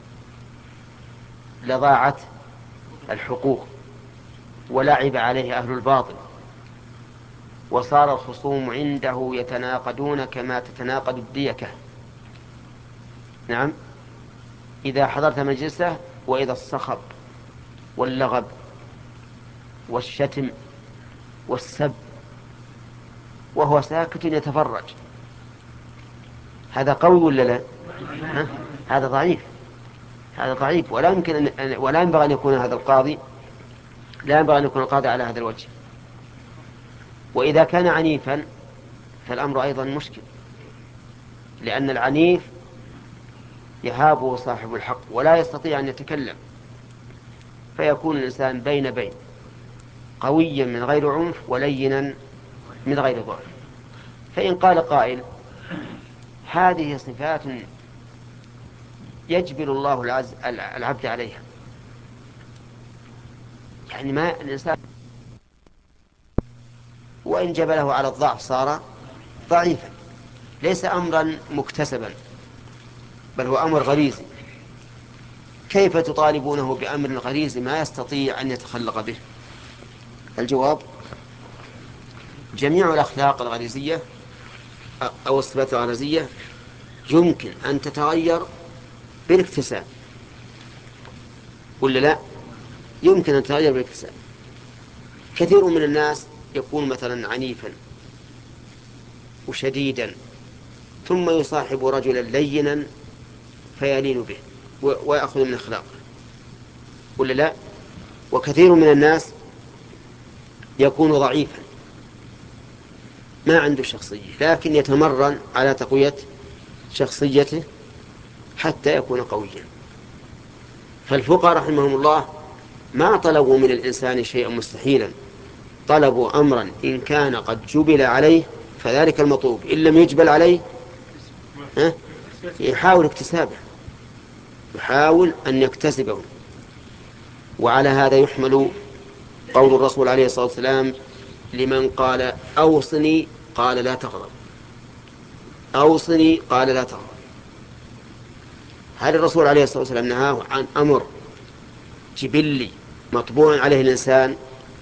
لضاعت الحقوق ولعب عليه أهل الباطل، وصار الخصوم عنده يتناقضون كما تتناقض الديكة. نعم، إذا حضرت مجلسه وإذا الصخب واللغب والشتم والسب وهو ساكت يتفرج، هذا قوي ولا لا؟ ها؟ هذا ضعيف، هذا ضعيف، ولا يمكن أن ولا ينبغي أن يكون هذا القاضي لا ينبغي أن يكون القاضي على هذا الوجه. وإذا كان عنيفا فالأمر أيضا مشكل، لأن العنيف يهابه صاحب الحق ولا يستطيع أن يتكلم، فيكون الإنسان بين بين، قويا من غير عنف ولينا من غير ضعف. فإن قال قائل هذه صفات يجبل الله العز العبد عليها، يعني ما الإنسان وإن جبله على الضعف صار ضعيفا، ليس أمرا مكتسبا بل هو أمر غريزي، كيف تطالبونه بأمر غريزي ما يستطيع أن يتخلق به؟ الجواب جميع الأخلاق الغريزية أو الصفات الغريزية يمكن أن تتغير بالاكتساب، ولا لا؟ يمكن أن تتغير بالاكتساب. كثير من الناس يكون مثلا عنيفا وشديدا ثم يصاحب رجلا لينا فيلين به ويأخذ من أخلاقه، ولا لا؟ وكثير من الناس يكون ضعيفا ما عنده شخصية لكن يتمرن على تقوية شخصيته حتى يكون قويا. فالفقهاء رحمهم الله ما طلبوا من الإنسان شيئا مستحيلا، طلبوا أمرا إن كان قد جبل عليه فذلك المطلوب، إن لم يجبل عليه يحاول اكتسابه، يحاول أن يكتسبه. وعلى هذا يحمل قول الرسول عليه الصلاة والسلام لمن قال أوصني قال لا تغضب، أوصني قال لا تغضب. هل الرسول عليه الصلاة والسلام نهاه عن أمر جبلي مطبوع عليه الإنسان؟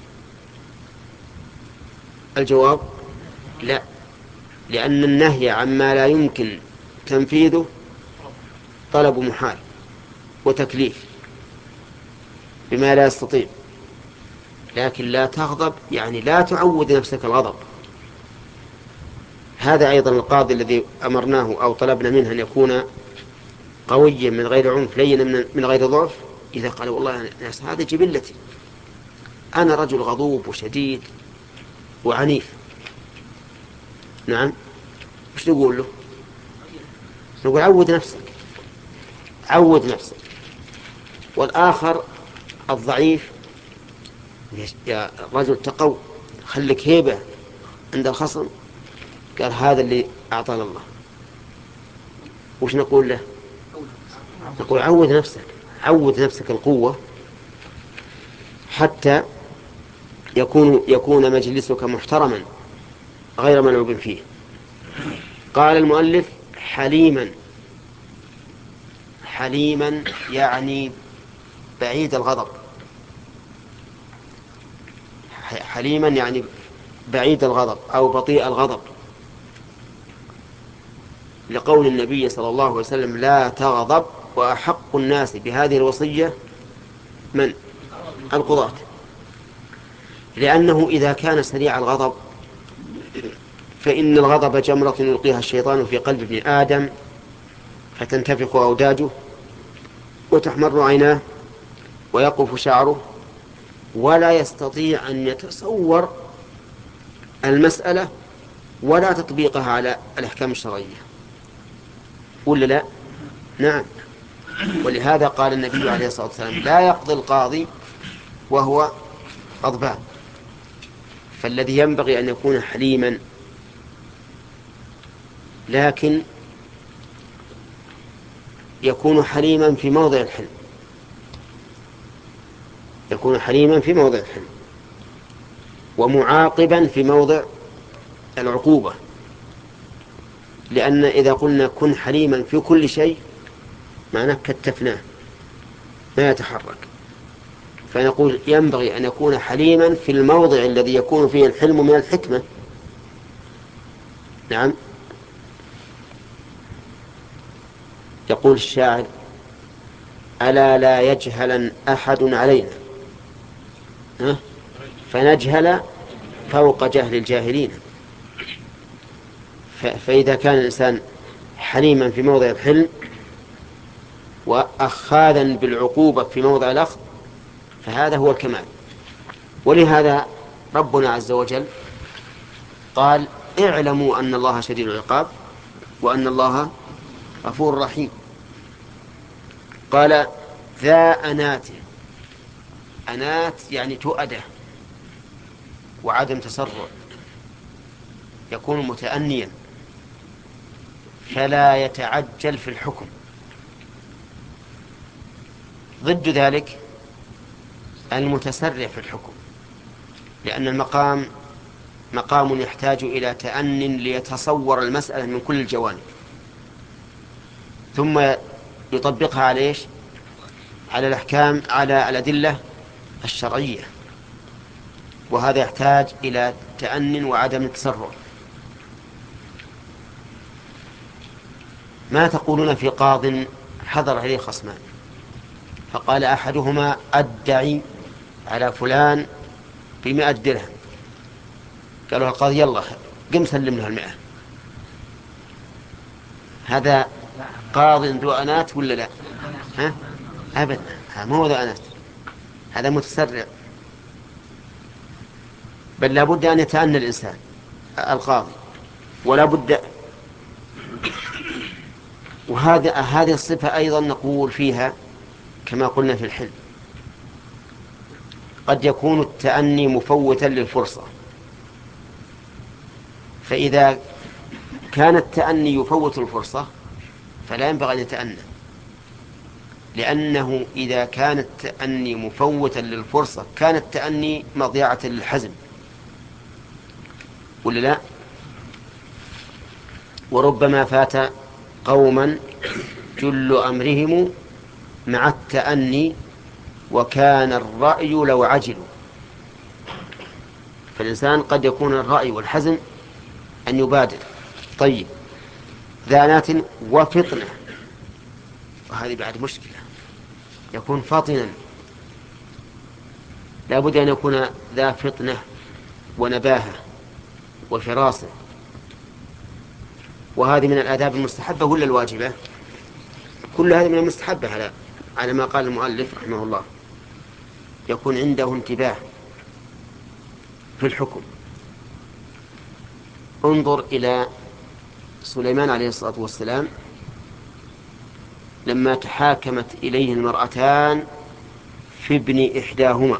الجواب لا، لأن النهي عما لا يمكن تنفيذه طلب محال وتكليف بما لا يستطيع. لكن لا تغضب يعني لا تعود نفسك الغضب. هذا أيضا القاضي الذي أمرناه أو طلبنا منه أن يكون قويا من غير عنف لينا من غير ضعف، إذا قال والله ناس هذه جبلتي، أنا رجل غضوب وشديد وعنيف، نعم، وش نقول له؟ نقول عود نفسك، عود نفسك. والآخر الضعيف يا رجل تقو، خلك هيبة عند الخصم، قال هذا اللي أعطانا الله، وش نقول له؟ نقول عود نفسك، عود نفسك القوة حتى يكون يكون مجلسك محترما غير ملعوب فيه. قال المؤلف حليما، حليما يعني بعيد الغضب، حليما يعني بعيد الغضب أو بطيء الغضب، لقول النبي صلى الله عليه وسلم لا تغضب، وأحق الناس بهذه الوصية من؟ القضاة، لأنه إذا كان سريع الغضب فإن الغضب جمرة يلقيها الشيطان في قلب ابن آدم فتنتفخ أوداجه وتحمر عيناه ويقف شعره ولا يستطيع أن يتصور المسألة ولا تطبيقها على الأحكام الشرعية، ولا لا؟ نعم. ولهذا قال النبي عليه الصلاة والسلام لا يقضي القاضي وهو غضبان. فالذي ينبغي أن يكون حليما، لكن يكون حليما في موضع الحلم، يكون حليما في موضع الحلم ومعاقبا في موضع العقوبة، لأن إذا قلنا كن حليما في كل شيء معناه كتفناه ما يتحرك، فنقول ينبغي أن يكون حليما في الموضع الذي يكون فيه الحلم من الحكمة. نعم. يقول الشاعر ألا لا يجهلا أحد علينا فنجهل فوق جهل الجاهلين. فإذا كان الإنسان حليما في موضع الحلم وأخاذا بالعقوبة في موضع الأخذ، فهذا هو الكمال. ولهذا ربنا عز وجل قال اعلموا أن الله شديد العقاب وأن الله غفور رحيم. قال ذا أناته، أنات يعني تؤده وعدم تسرع، يكون متأنيا فلا يتعجل في الحكم. ضد ذلك المتسرع في الحكم، لأن المقام مقام يحتاج إلى تأن ليتصور المسألة من كل الجوانب، ثم يطبقها على إيش؟ على الأحكام، على الأدلة الشرعية، وهذا يحتاج إلى تأن وعدم التسرع. ما تقولون في قاض حضر عليه خصمان فقال أحدهما أدعي على فلان بمئة درهم، قالوا القاضي يلا قم سلم له المئة، هذا قاض ذو أنات ولا لا؟ ها؟ أبدا، ما هو ذو أنات، هذا متسرع. بل لا بد أن يتأنى الإنسان القاضي، ولا بد. وهذا هذه الصفة أيضا نقول فيها كما قلنا في الحلم، قد يكون التأني مفوتا للفرصة، فإذا كان التأني يفوت الفرصة فلا ينبغي أن يتأنى، لأنه إذا كان التأني مفوتا للفرصة كان التأني مضيعة للحزم، ولا لا؟ وربما فات قوما جل أمرهم مع التأني وكان الرأي لو عجلوا. فالإنسان قد يكون الرأي والحزم أن يبادر. طيب، ذانات وفطنة، وهذه بعد مشكلة، يكون فطنا، لا بد أن يكون ذا فطنة ونباهة وفراسة، وهذه من الآداب المستحبة ولا الواجبة؟ كل هذه من المستحبة على على ما قال المؤلف رحمه الله، يكون عنده انتباه في الحكم. انظر إلى سليمان عليه الصلاة والسلام لما تحاكمت إليه المرأتان في ابن إحداهما،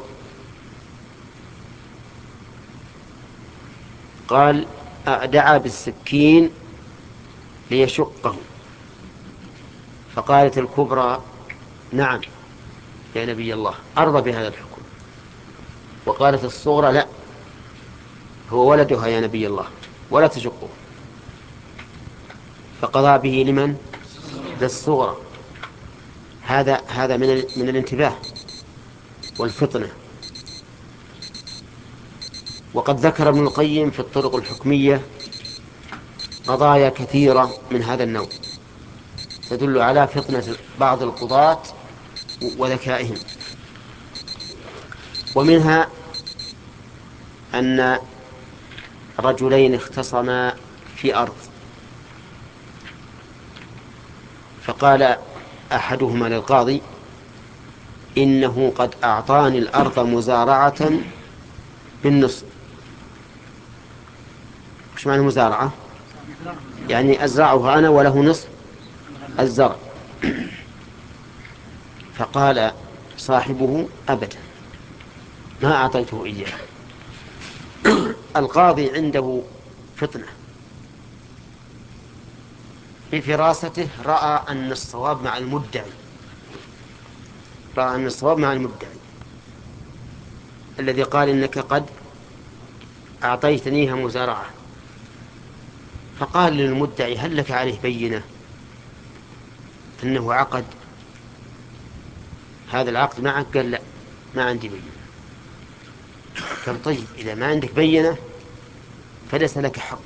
قال دعا بالسكين ليشقه، فقالت الكبرى نعم يا نبي الله أرضى بهذا الحكم، وقالت الصغرى لا هو ولدها يا نبي الله ولا تشقه، فقضى به لمن؟ للصغرى. هذا هذا من من الانتباه والفطنة. وقد ذكر ابن القيم في الطرق الحكمية قضايا كثيرة من هذا النوع تدل على فطنة بعض القضاة وذكائهم، ومنها أن رجلين اختصما في أرض، فقال أحدهما للقاضي إنه قد أعطاني الأرض مزارعة بالنصف. وش معنى مزارعة؟ يعني أزرعها أنا وله نصف الزرع. فقال صاحبه أبدا ما أعطيته إياه. القاضي عنده فطنة في فراسته، رأى أن الصواب مع المدعي، رأى أن الصواب مع المدعي الذي قال إنك قد أعطيتنيها مزارعة، فقال للمدعي هل لك عليه بينة أنه عقد هذا العقد معك؟ قال لا ما عندي بينة. قال طيب إذا ما عندك بينة فليس لك حق.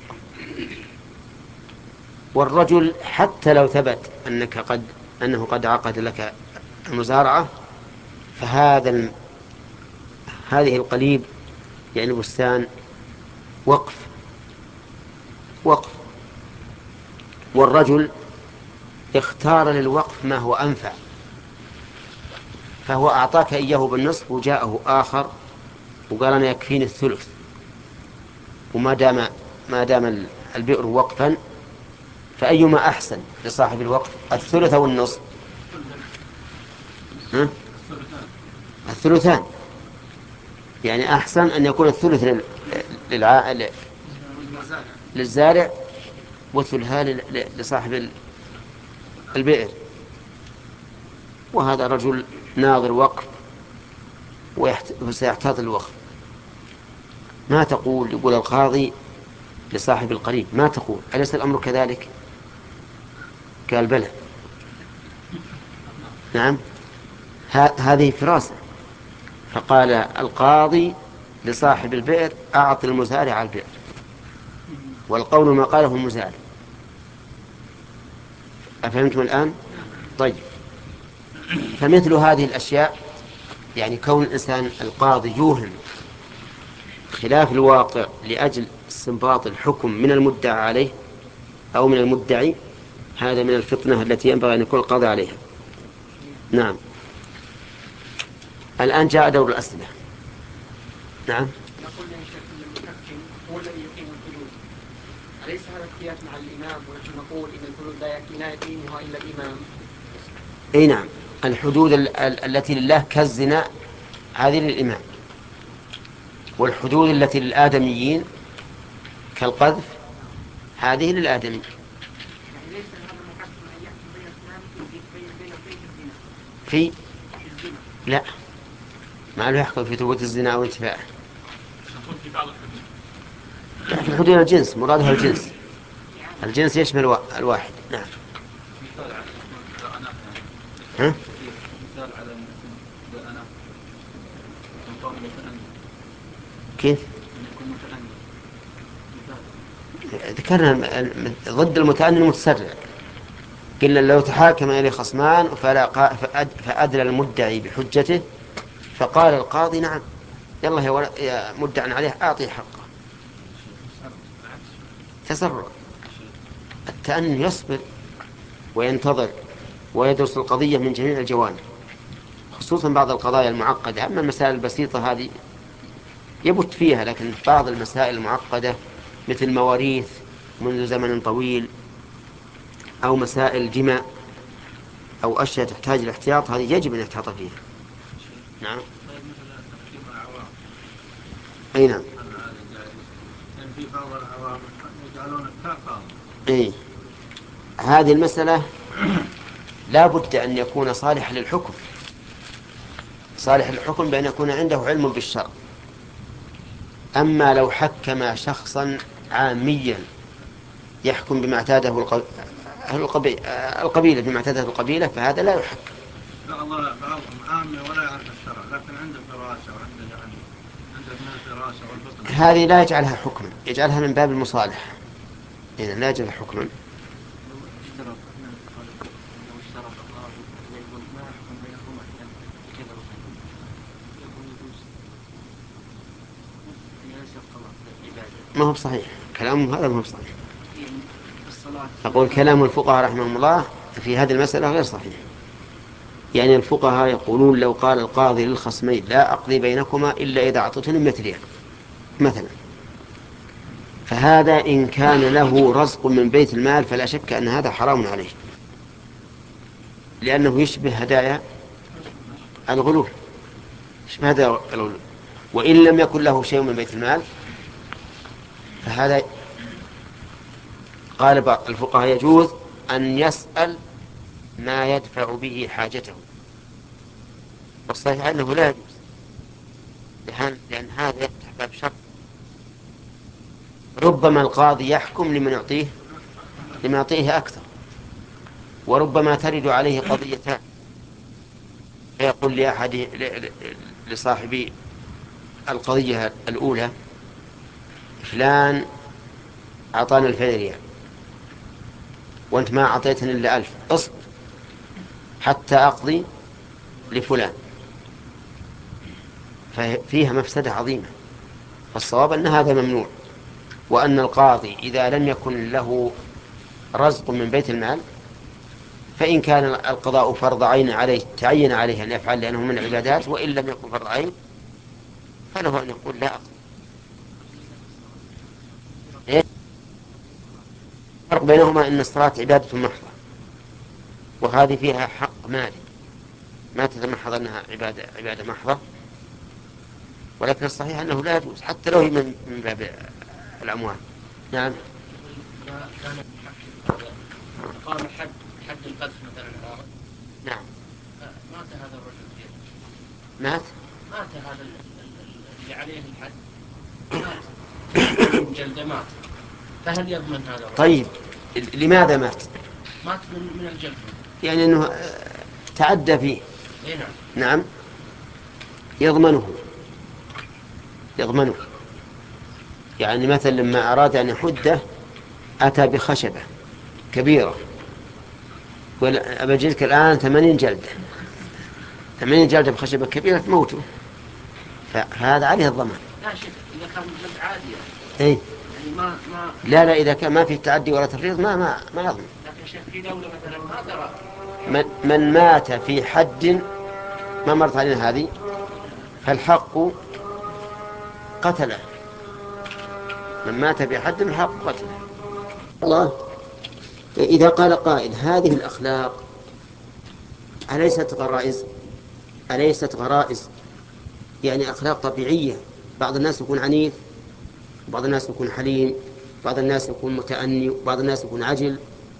والرجل حتى لو ثبت أنك قد أنه قد عقد لك المزارعة فهذا الم... هذه القليب يعني بستان وقف وقف والرجل اختار للوقف ما هو أنفع، فهو أعطاك إياه بالنصف وجاءه آخر وقال أنا يكفيني الثلث، وما دام ما دام البئر وقفا فأيما أحسن لصاحب الوقف، الثلث أو النصف؟ ها؟ الثلثان، يعني أحسن أن يكون الثلث لل... للع... للزارع والثلثان لصاحب البئر. وهذا رجل ناظر وقف وسيحتاط الوقف، ما تقول؟ يقول القاضي لصاحب القريب، ما تقول؟ أليس الأمر كذلك؟ قال بلى. نعم، هذه فراسة. فقال القاضي لصاحب البئر أعط المزارع البئر، والقول ما قاله المزارع. أفهمتم الآن؟ طيب، فمثل هذه الأشياء، يعني كون الإنسان القاضي يوهم خلاف الواقع لأجل استنباط الحكم من المدعى عليه أو من المدعي، هذا من الفطنة التي ينبغي أن يكون القاضي عليها. نعم. الآن جاء دور الأسئلة. نعم. نقول أن المحكم هو الذي يقيم الحدود، أليس هذا اختلاف مع الإمام؟ ونحن نقول إن الحدود لا يقيمها إلا الإمام. أي نعم، الحدود ال- ال- التي لله كالزنا هذه للإمام، والحدود التي للآدميين كالقذف هذه للآدمي. يعني ليس هذا المحكم أن يحكم بين اثنان بين بين بين الزنا في الزنا. لا، ما له يحكم في ثبوت الزنا أو انتفاعه. في بعض الحدود. لا، في حدود الجنس مرادها الجنس، الجنس يشمل الوا- الواحد. نعم. مثال على الأناة. ها؟ مثال على الأناة. يكون متأني. كيف؟ يكون متأني. مثال. ذكرنا الم- ضد المتأني المتسرع، قلنا لو تحاكم إليه خصمان فلا قا- فأد- فأدلى المدعي بحجته فقال القاضي نعم يلا يا, ول- يا مدعى عليه أعطيه حقه. تسرع. التأني يصبر وينتظر ويدرس القضية من جميع الجوانب، خصوصا بعض القضايا المعقدة. أما المسائل البسيطة هذه يبت فيها، لكن بعض المسائل المعقدة مثل مواريث منذ زمن طويل أو مسائل جمع أو أشياء تحتاج الاحتياط، هذه يجب أن يحتاط فيها. نعم. طيب مثل تحكيم العوام. أي نعم. هل هذا جائز؟ لأن في بعض العوام يجعلون التاقام. أي هذه المسألة لا بد أن يكون صالحا للحكم، صالح للحكم بأن يكون عنده علم بالشرع. أما لو حكم شخصا عاميا يحكم بما اعتاده الق- أهل القبي- القبيلة بما اعتاده القبيلة، فهذا لا يحكم. لا الله بعضهم عامي ولا يعرف الشرع، لكن عنده فراسة وعنده يعني عنده من الفراسة والفطن. هذه لا يجعلها حكما، يجعلها من باب المصالح، يعني لا يجعلها حكما. لو اشترط لو اشترط الله يقول ما يحكم بينكم كذا وكذا يقول يجوز ليس الطلاق العبادة. ما هو صحيح كلامه هذا، ما هو صحيح. الصلاة. أقول كلام الفقهاء رحمهم الله في هذه المسألة غير صحيح. يعني الفقهاء يقولون لو قال القاضي للخصمين لا أقضي بينكما إلا إذا أعطتني مئة ريال مثلا، فهذا إن كان له رزق من بيت المال فلا شك أن هذا حرام عليه، لأنه يشبه هدايا الغلول، يشبه هدايا الغلول. وإن لم يكن له شيء من بيت المال فهذا قال بعض الفقهاء يجوز أن يسأل ما يدفع به حاجته، والصحيح أنه لا يجوز، لأن هذا يفتح باب شر. ربما القاضي يحكم لمن يعطيه لمن يعطيه أكثر، وربما ترد عليه قضيتان فيقول لأحد لصاحب القضية الأولى فلان أعطانا الفين ريال وأنت ما أعطيتني إلا ألف، اصبر حتى أقضي لفلان، ففيها مفسدة عظيمة. فالصواب أن هذا ممنوع، وأن القاضي إذا لم يكن له رزق من بيت المال، فإن كان القضاء فرض عين عليه تعين عليه أن يفعل لأنه من العبادات، وإن لم يكن فرض عين فله أن يقول لا أقضي. إيه؟ الفرق بينهما أن الصلاة عبادة محضة، وهذه فيها حق مالي ما تتمحض أنها عبادة, عبادة محضة، ولكن الصحيح أنه لا يجوز حتى لو هي من, من باب الأموال. نعم. كان قام حد حد القذف مثلا على رجل. نعم. مات هذا الرجل فيه. مات؟ مات هذا اللي عليه الحد مات جلد مات، فهل يضمن هذا الرجل؟ طيب لماذا مات؟ مات من من الجلد، يعني أنه تعدى فيه. إيه نعم. نعم يضمنه يضمنه يعني مثلا لما أراد أن يحده أتى بخشبة كبيرة وأبجلك الآن ثمانين جلدة ثمانين جلدة بخشبة كبيرة تموته، فهذا عليه الضمان. لا شك إذا كان جلد عادي إيه؟ يعني ما ما لا لا إذا كان ما في تعدي ولا تفريط ما ما ما يضمن. لكن شيخ في دولة مثلا ما ترى من, من مات في حد ما مرت علينا هذه فالحق قتله، من مات في حد الحق قتله. الله إذا قال قائل هذه الأخلاق أليست غرائز أليست غرائز يعني أخلاق طبيعية، بعض الناس يكون عنيف، بعض الناس يكون حليم، بعض الناس يكون متأني، بعض الناس يكون عجل.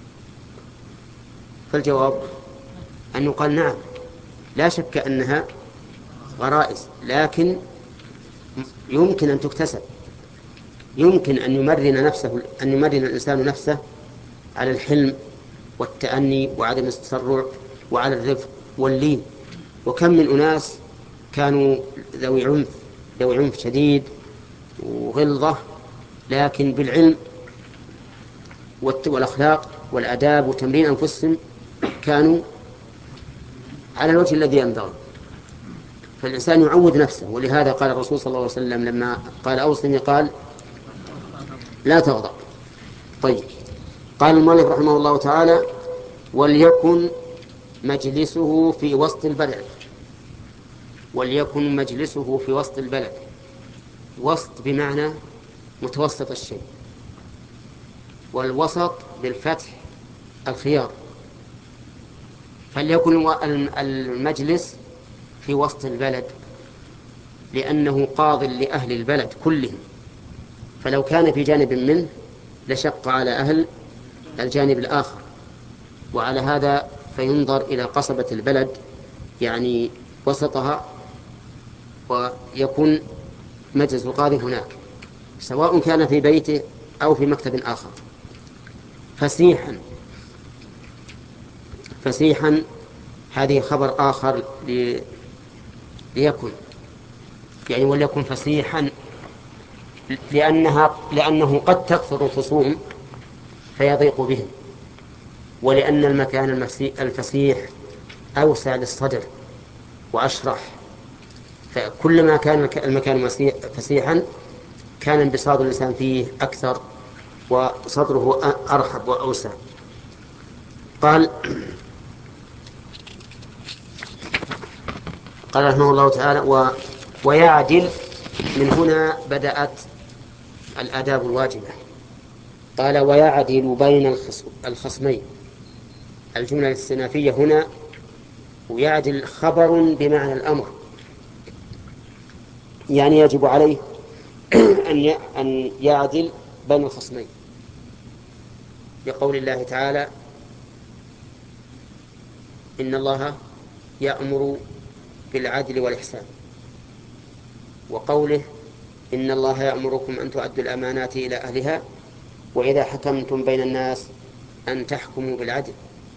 فالجواب أن يقال نعم لا شك أنها غرائز، لكن يمكن أن تكتسب، يمكن أن يمرن نفسه أن يمرن الإنسان نفسه على الحلم والتأني وعدم التسرع وعلى الرفق واللين. وكم من أناس كانوا ذوي عنف ذوي عنف شديد وغلظة، لكن بالعلم والأخلاق والآداب وتمرين أنفسهم كانوا على الوجه الذي ينبغي. فالإنسان يعود نفسه، ولهذا قال الرسول صلى الله عليه وسلم لما قال أوصني قال لا تغضب. طيب قال المؤلف رحمه الله تعالى وليكن مجلسه في وسط البلد، وليكن مجلسه في وسط البلد. وسط بمعنى متوسط الشيء، والوسط بالفتح الخيار. فليكن المجلس في وسط البلد لأنه قاض لأهل البلد كلهم، فلو كان في جانب منه لشق على أهل الجانب الآخر، وعلى هذا فينظر إلى قصبة البلد يعني وسطها، ويكون مجلس القاضي هناك سواء كان في بيته أو في مكتب آخر. فسيحا فسيحا هذه خبر آخر لي ليكن يعني وليكن فسيحا لأنها لأنه قد تكثر الخصوم فيضيق بهم، ولأن المكان الفسيح أوسع للصدر وأشرح، فكلما كان المكان فسيحا كان انبساط الإنسان فيه أكثر وصدره أرحب وأوسع. قال قال رحمه الله تعالى و ويعدل. من هنا بدأت الآداب الواجبة. قال ويعدل بين الخصمين. الجملة الاستئنافية هنا ويعدل خبر بمعنى الأمر، يعني يجب عليه أن يعدل بين الخصمين، لقول الله تعالى إن الله يأمر بالعدل والإحسان، وقوله إن الله يأمركم أن تؤدوا الأمانات إلى أهلها وإذا حكمتم بين الناس أن تحكموا بالعدل،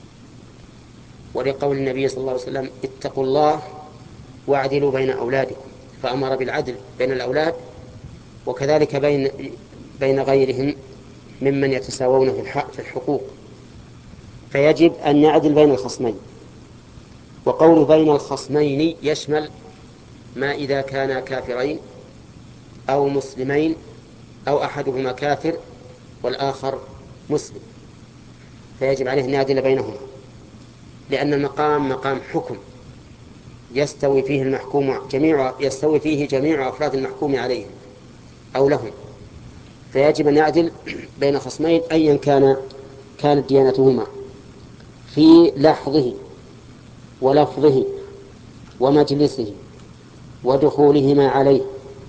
ولقول النبي صلى الله عليه وسلم اتقوا الله واعدلوا بين أولادكم، فأمر بالعدل بين الأولاد وكذلك بين بين غيرهم ممن يتساوون في الحق في الحقوق، فيجب أن يعدل بين الخصمين. وقول بين الخصمين يشمل ما إذا كانا كافرين أو مسلمين أو أحدهما كافر والآخر مسلم. فيجب عليه أن يعدل بينهما، لأن المقام مقام حكم يستوي فيه المحكوم جميع يستوي فيه جميع أفراد المحكوم عليهم أو لهم، فيجب أن يعدل بين خصمين أيا كان كانت ديانتهما في لحظه ولفظه ومجلسه ودخولهما عليه.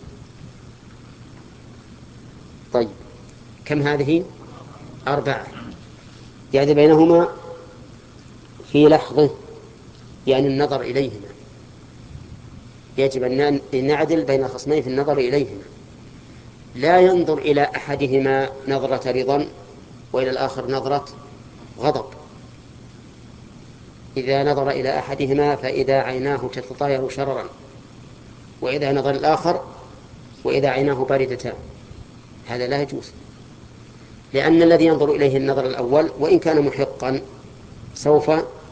طيب كم هذه؟ أربعة. يعدل بينهما في لحظه، يعني النظر إليهما، يجب أن نعدل بين خصمين في النظر إليهما، لا ينظر إلى أحدهما نظرة رضا وإلى الآخر نظرة غضب. إذا نظر إلى أحدهما فإذا عيناه تتطاير شررا، وإذا نظر الآخر وإذا عيناه باردتان، هذا لا يجوز، لأن الذي ينظر إليه النظر الأول وإن كان محقا سوف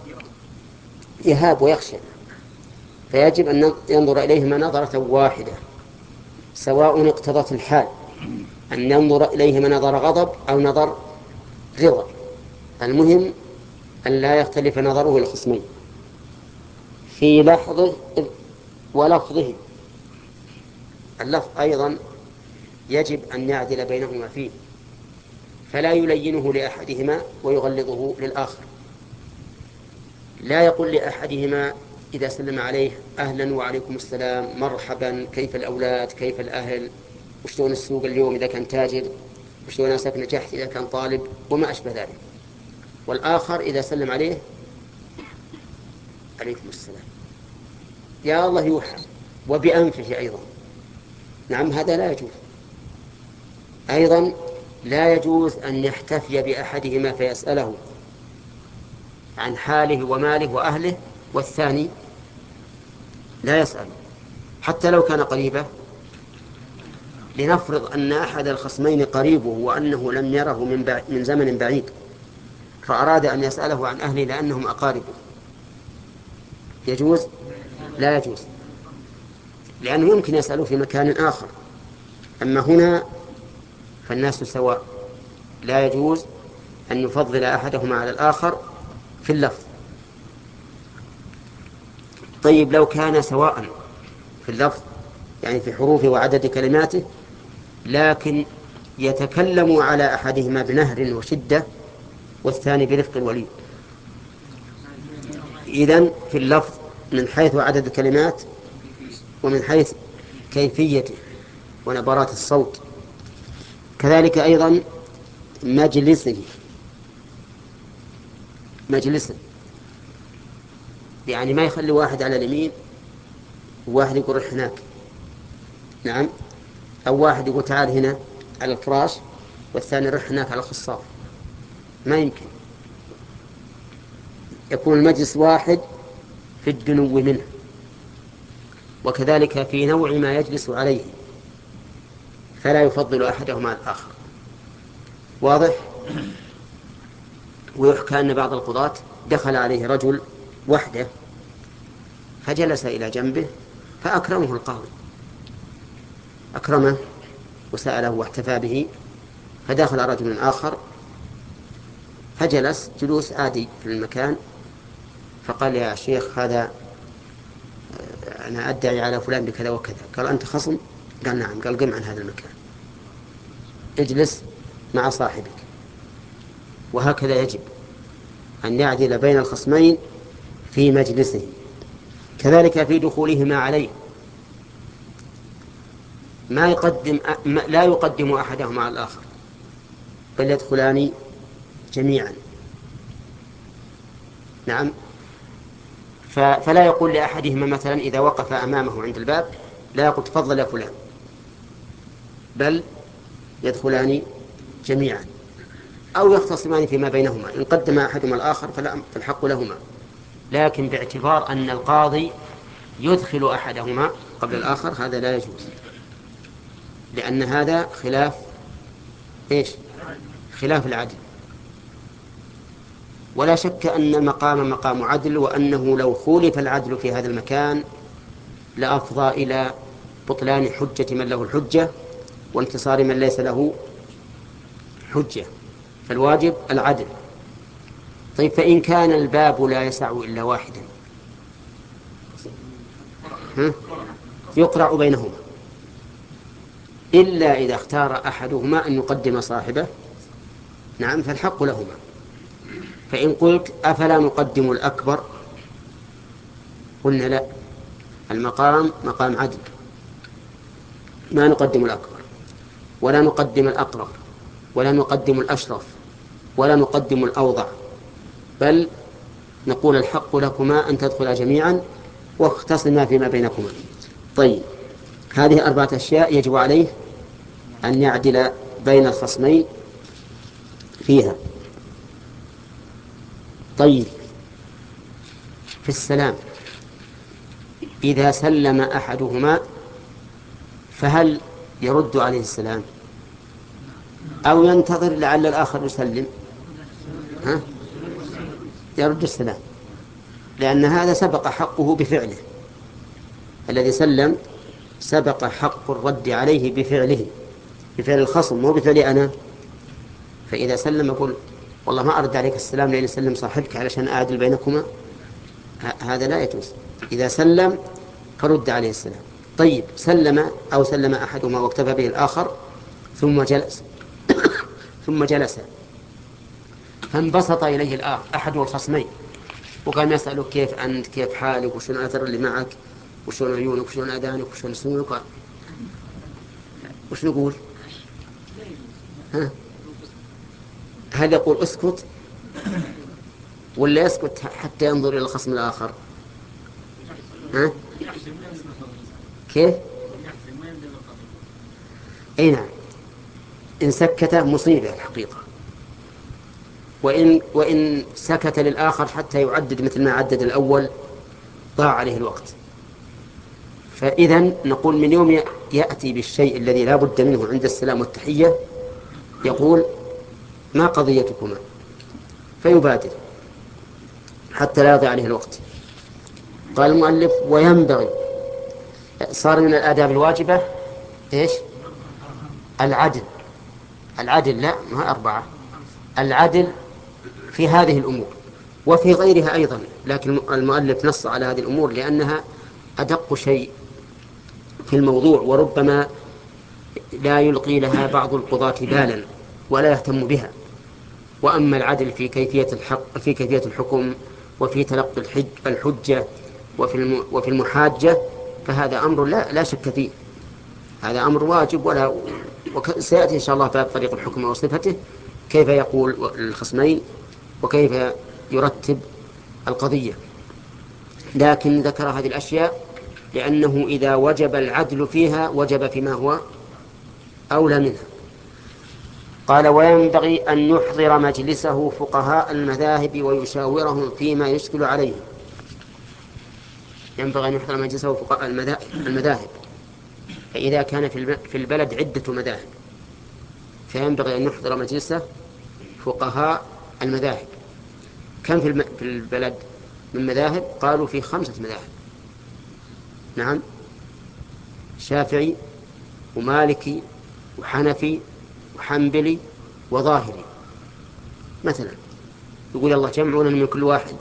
يهاب ويخشى، فيجب أن ينظر إليهما نظرة واحدة، سواء اقتضت الحال أن ينظر إليهما نظر غضب أو نظر رضا، المهم أن لا يختلف نظره الخصمين في لحظه ولفظه. اللفظ أيضا يجب أن يعدل بينهما فيه، فلا يلينه لأحدهما ويغلظه للآخر. لا يقول لأحدهما إذا سلم عليه أهلا وعليكم السلام، مرحبا، كيف الأولاد، كيف الأهل، وشلون السوق اليوم إذا كان تاجر، وشلون أسك نجحت إذا كان طالب، وما أشبه ذلك. والآخر إذا سلم عليه عليكم السلام، يا الله يوحى، وبأنفه أيضا. نعم، هذا لا يجوز. أيضا لا يجوز أن يحتفي بأحدهما فيسأله عن حاله وماله وأهله، والثاني لا يسأل حتى لو كان قريبه. لنفرض أن أحد الخصمين قريبه وأنه لم يره من, بع... من زمن بعيد، فأراد أن يسأله عن أهله لأنهم أقاربه، يجوز؟ لا يجوز، لأنه يمكن يسأله في مكان آخر. أما هنا فالناس سواء، لا يجوز أن يفضل أحدهما على الآخر في اللفظ. طيب لو كان سواء في اللفظ، يعني في حروفه وعدد كلماته، لكن يتكلم على أحدهما بنهر وشدة والثاني برفق ولين، إذن في اللفظ من حيث عدد الكلمات ومن حيث كيفيته ونبرات الصوت. كذلك أيضا مجلسه مجلسه يعني ما يخلي واحد على اليمين وواحد يقول رح هناك، نعم، أو واحد يقول تعال هنا على الفراش والثاني رح هناك على الخصاف، ما يمكن. يكون المجلس واحد في الدنو منه، وكذلك في نوع ما يجلس عليه، فلا يفضل أحدهما على الآخر. واضح؟ ويحكى أن بعض القضاة دخل عليه رجل وحده فجلس إلى جنبه فأكرمه القاضي، أكرمه وسأله واحتفى به، فدخل رجل آخر فجلس جلوس عادي في المكان، فقال يا شيخ هذا أنا أدعي على فلان بكذا وكذا. قال أنت خصم؟ قال نعم. قال قم عن هذا المكان، اجلس مع صاحبك. وهكذا يجب أن يعدل بين الخصمين في مجلسه. كذلك في دخولهما عليه، ما يقدم لا يقدم أحدهما على الآخر، بل يدخلان جميعا. نعم، فلا يقول لأحدهما مثلا إذا وقف أمامه عند الباب لا يقول تفضل يا فلان، بل يدخلان جميعا، أو يختصمان فيما بينهما، إن قدم أحدهما الآخر فالحق لهما، لكن باعتبار أن القاضي يدخل أحدهما قبل الآخر هذا لا يجوز، لأن هذا خلاف إيش؟ خلاف العدل. ولا شك أن المقام مقام عدل، وأنه لو خولف العدل في هذا المكان لأفضى إلى بطلان حجة من له الحجة وانتصار من ليس له حجة، فالواجب العدل. طيب فإن كان الباب لا يسع إلا واحدا ها؟ يقرع بينهما إلا إذا اختار أحدهما أن يقدم صاحبه، نعم، فالحق لهما. فإن قلت أفلا نقدم الأكبر، قلنا لا، المقام مقام عدل، ما نقدم الأكبر ولا نقدم الأقرب ولا نقدم الأشرف ولا نقدم الأوضع، بل نقول الحق لكما أن تدخلا جميعا واختصما فيما بينكما. طيب هذه أربعة أشياء يجب عليه أن يعدل بين الخصمين فيها. طيب في السلام إذا سلم أحدهما فهل يرد عليه السلام أو ينتظر لعل الآخر يسلم؟ ها؟ يرد السلام، لأن هذا سبق حقه بفعله، الذي سلم سبق حق الرد عليه بفعله، بفعل الخصم مو بفعلي أنا. فإذا سلم يقول والله ما أرد عليك السلام لأن سلم صاحبك علشان أعدل بينكما، هذا لا يجوز. إذا سلم فرد عليه السلام. طيب سلم أو سلم أحدهما واكتفى به الآخر ثم جلس ثم جلس فانبسط إليه الآخر أحد الخصمين وقال يسأله كيف أنت، كيف حالك، وشون الأثر اللي معك، وشون عيونك، وشون أذانك، وشون سنونك، وش نقول؟ ها؟ هل يقول اسكت ولا يسكت حتى ينظر إلى الخصم الآخر؟ ها؟ كيف؟ أي نعم، إن سكت مصيبة الحقيقة، وإن, وإن سكت للآخر حتى يعدد مثل ما عدد الأول ضاع عليه الوقت. فإذا نقول من يوم يأتي بالشيء الذي لا بد منه عند السلام والتحية يقول ما قضيتكما، فيبادر حتى لا يضيع عليه الوقت. قال المؤلف وينبغي، صار من الآداب الواجبة إيش؟ العدل. العدل لا ما أربعة، العدل في هذه الأمور وفي غيرها أيضا، لكن المؤلف نص على هذه الأمور لأنها أدق شيء في الموضوع، وربما لا يلقي لها بعض القضاة بالا ولا يهتم بها. وأما العدل في كيفية الحق، في كيفية الحكم، وفي تلقي الحج الحجة، وفي وفي المحاجة، فهذا أمر لا لا شك فيه، هذا أمر واجب. ولا وسيأتي إن شاء الله باب طريق الحكم وصفته، كيف يقول الخصمين وكيف يرتب القضية. لكن ذكر هذه الأشياء لأنه إذا وجب العدل فيها وجب فيما هو أولى منها. قال وينبغي أن يحضر مجلسه فقهاء المذاهب ويشاورهم فيما يشكل عليه. ينبغي أن يحضر مجلسه فقهاء المذاهب، فإذا كان في البلد عدة مذاهب فينبغي أن يحضر مجلسه فقهاء المذاهب. كم في البلد من مذاهب؟ قالوا في خمسة مذاهب، نعم، شافعي ومالكي وحنفي وحنبلي وظاهري مثلا. يقول الله جمعونا من كل واحد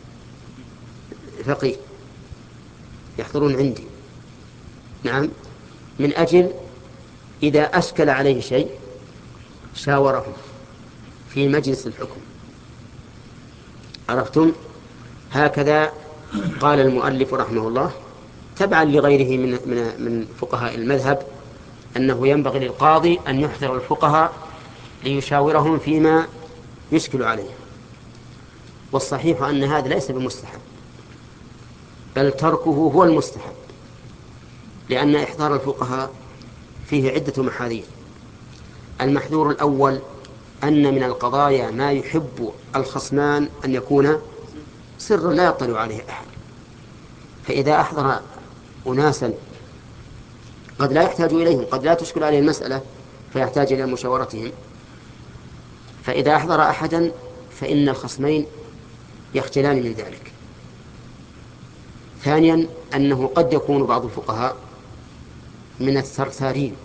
فقيه يحضرون عندي، نعم، من أجل إذا أشكل عليه شيء شاورهم في مجلس الحكم. عرفتم؟ هكذا قال المؤلف رحمه الله تبعا لغيره من من من فقهاء المذهب أنه ينبغي للقاضي أن يحضر الفقهاء ليشاورهم فيما يشكل عليه. والصحيح أن هذا ليس بمستحب، بل تركه هو المستحب، لأن إحضار الفقهاء فيه عدة محاذير. المحذور الأول أن من القضايا ما يحب الخصمان أن يكون سر لا يطلع عليه أحد، فإذا أحضر أناسا قد لا يحتاج إليهم، قد لا تشكل عليه المسألة فيحتاج إلى مشاورتهم، فإذا أحضر أحدا فإن الخصمين يخجلان من ذلك. ثانيا أنه قد يكون بعض الفقهاء من الثرثارين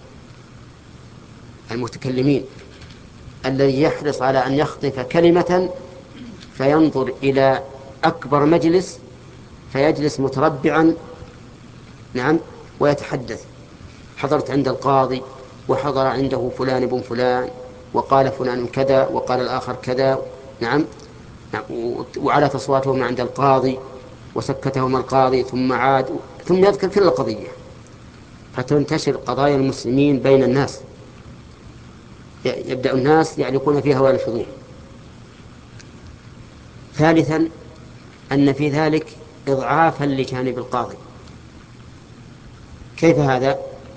المتكلمين الذي يحرص على أن يخطف كلمة فينظر إلى أكبر مجلس فيجلس متربعا، نعم، ويتحدث: حضرت عند القاضي، وحضر عنده فلان بن فلان، وقال فلان كذا، وقال الآخر كذا، نعم, نعم وعلى أصواتهم عند القاضي، وسكتهم القاضي، ثم عاد، ثم يذكر كل القضية، فتنتشر قضايا المسلمين بين الناس، يبدأ الناس يعلقون فيها ويلفظون. ثالثا أن في ذلك إضعافا لجانب القاضي. كيف هذا؟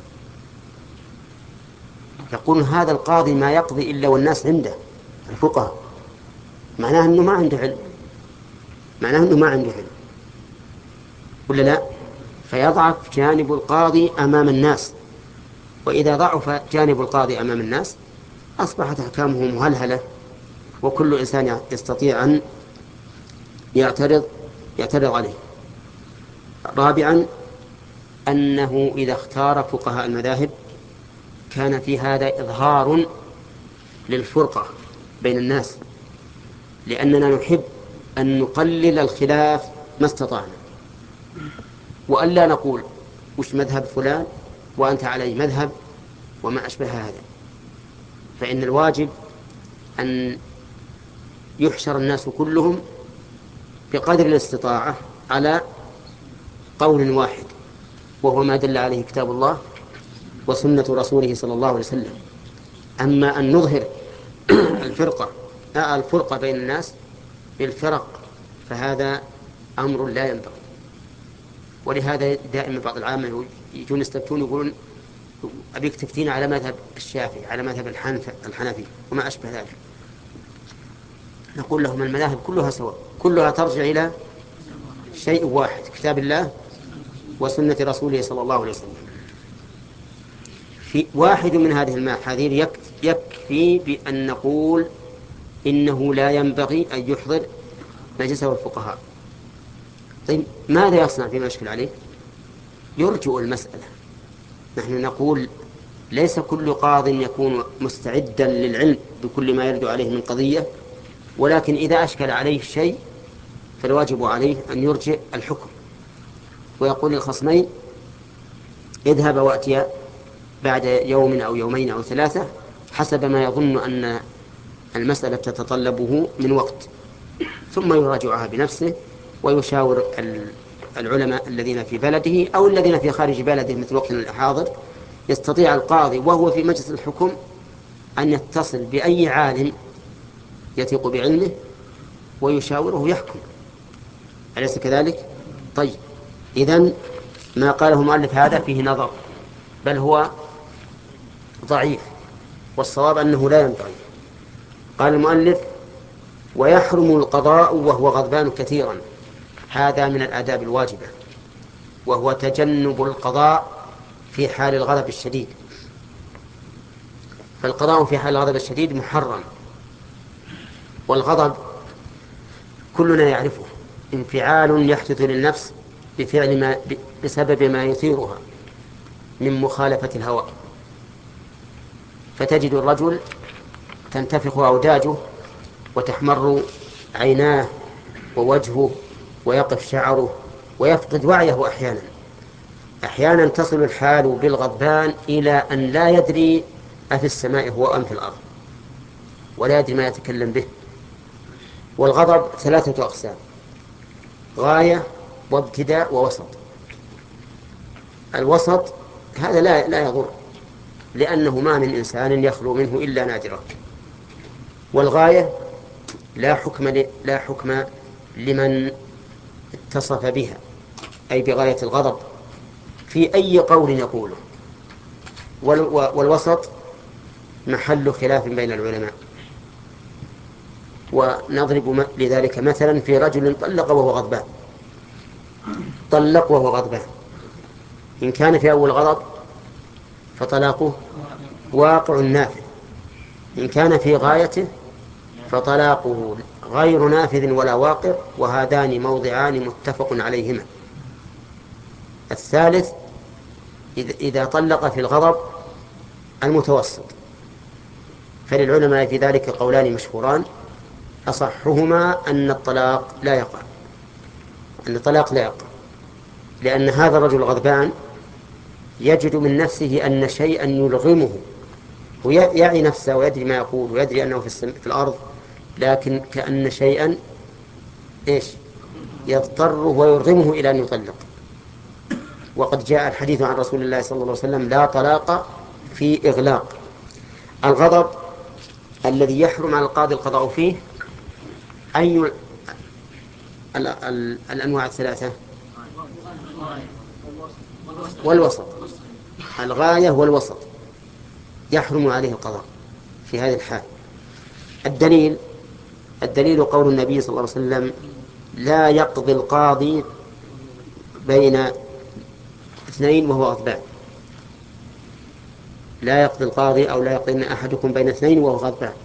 يقول هذا القاضي ما يقضي إلا والناس عنده الفقهاء، معناه أنه ما عنده علم، معناه أنه ما عنده علم ولا لا؟ فيضعف جانب القاضي أمام الناس، وإذا ضعف جانب القاضي أمام الناس أصبحت أحكامه مهلهلة، وكل إنسان يستطيع أن يعترض يعترض عليه. رابعا أنه إذا اختار فقهاء المذاهب كان في هذا إظهار للفرقة بين الناس، لأننا نحب أن نقلل الخلاف ما استطعنا، وأن لا نقول وش مذهب فلان وأنت علي مذهب وما أشبه هذا. فإن الواجب أن يحشر الناس كلهم بقدر الاستطاعة على قول واحد، وهو ما دل عليه كتاب الله وسنة رسوله صلى الله عليه وسلم. أما أن نظهر الفرقة الفرقة بين الناس بالفرق فهذا أمر لا ينبغي. ولهذا دائما بعض العامة يجون يستفتون يقولون أبيك تفتين على مذهب الشافعي، على مذهب الحنفي وما أشبه ذلك. نقول لهم المذاهب كلها سواء، كلها ترجع إلى شيء واحد، كتاب الله وسنة رسوله صلى الله عليه وسلم. في واحد من هذه المحاذير يكفي بأن نقول إنه لا ينبغي أن يحضر مجلسه الفقهاء. طيب ماذا يصنع فيما يشكل عليه؟ يرجئ المسألة. نحن نقول ليس كل قاض يكون مستعدا للعلم بكل ما يرد عليه من قضية، ولكن إذا أشكل عليه شيء فالواجب عليه أن يرجئ الحكم، ويقول للخصمين اذهب وأتيا بعد يوم أو يومين أو ثلاثة حسب ما يظن أن المسألة تتطلبه من وقت، ثم يراجعها بنفسه ويشاور العلماء الذين في بلده أو الذين في خارج بلده مثل وقتنا الحاضر. يستطيع القاضي وهو في مجلس الحكم أن يتصل بأي عالم يثق بعلمه ويشاوره يحكم، أليس كذلك؟ طيب إذن ما قاله مؤلف هذا فيه نظر، بل هو ضعيف، والصواب أنه لا ينبغي. قال المؤلف ويحرم القضاء وهو غضبان كثيرا، هذا من الآداب الواجبة، وهو تجنب القضاء في حال الغضب الشديد. فالقضاء في حال الغضب الشديد محرم، والغضب كلنا يعرفه انفعال يحدث للنفس بفعل ما بسبب ما يثيرها من مخالفة الهوى، فتجد الرجل تنتفخ أوداجه وتحمر عيناه ووجهه ويقف شعره ويفقد وعيه أحيانا أحيانا تصل الحال بالغضبان إلى أن لا يدري أفي السماء هو أم في الأرض، ولا يدري ما يتكلم به. والغضب ثلاثة أقسام: غاية وابتداء ووسط. الوسط هذا لا لا يضر، لأنه ما من إنسان يخلو منه إلا نادرا. والغاية لا حكم لا حكم لمن اتصف بها، أي بغاية الغضب في أي قول يقوله. والوسط محل خلاف بين العلماء، ونضرب لذلك مثلا في رجل طلق وهو غضبان طلق وهو غضبان إن كان في أول غضب فطلاقه واقع نافذ، إن كان في غايته فطلاقه غير نافذ ولا واقع، وهذان موضعان متفق عليهما. الثالث إذا طلق في الغضب المتوسط، فللعلماء في ذلك قولان مشهوران: أصحهما أن الطلاق لا يقع، أن الطلاق لا يقع، لأن هذا الرجل غضبان يجد من نفسه أن شيئا يلغمه، ويعي نفسه ويدري ما يقول ويدري أنه في, في الأرض، لكن كأن شيئا إيش يضطره ويرغمه إلى أن يطلق. وقد جاء الحديث عن رسول الله صلى الله عليه وسلم: لا طلاق في إغلاق. الغضب الذي يحرم على القاضي القضاء فيه أي ال ال ال الأنواع الثلاثة؟ والوسط، الغاية والوسط يحرم عليه القضاء في هذه الحال. الدليل الدليل قول النبي صلى الله عليه وسلم: لا يقضي القاضي بين اثنين وهو غضبان. لا يقضي القاضي أو لا يقضين أحدكم بين اثنين وهو غضبان.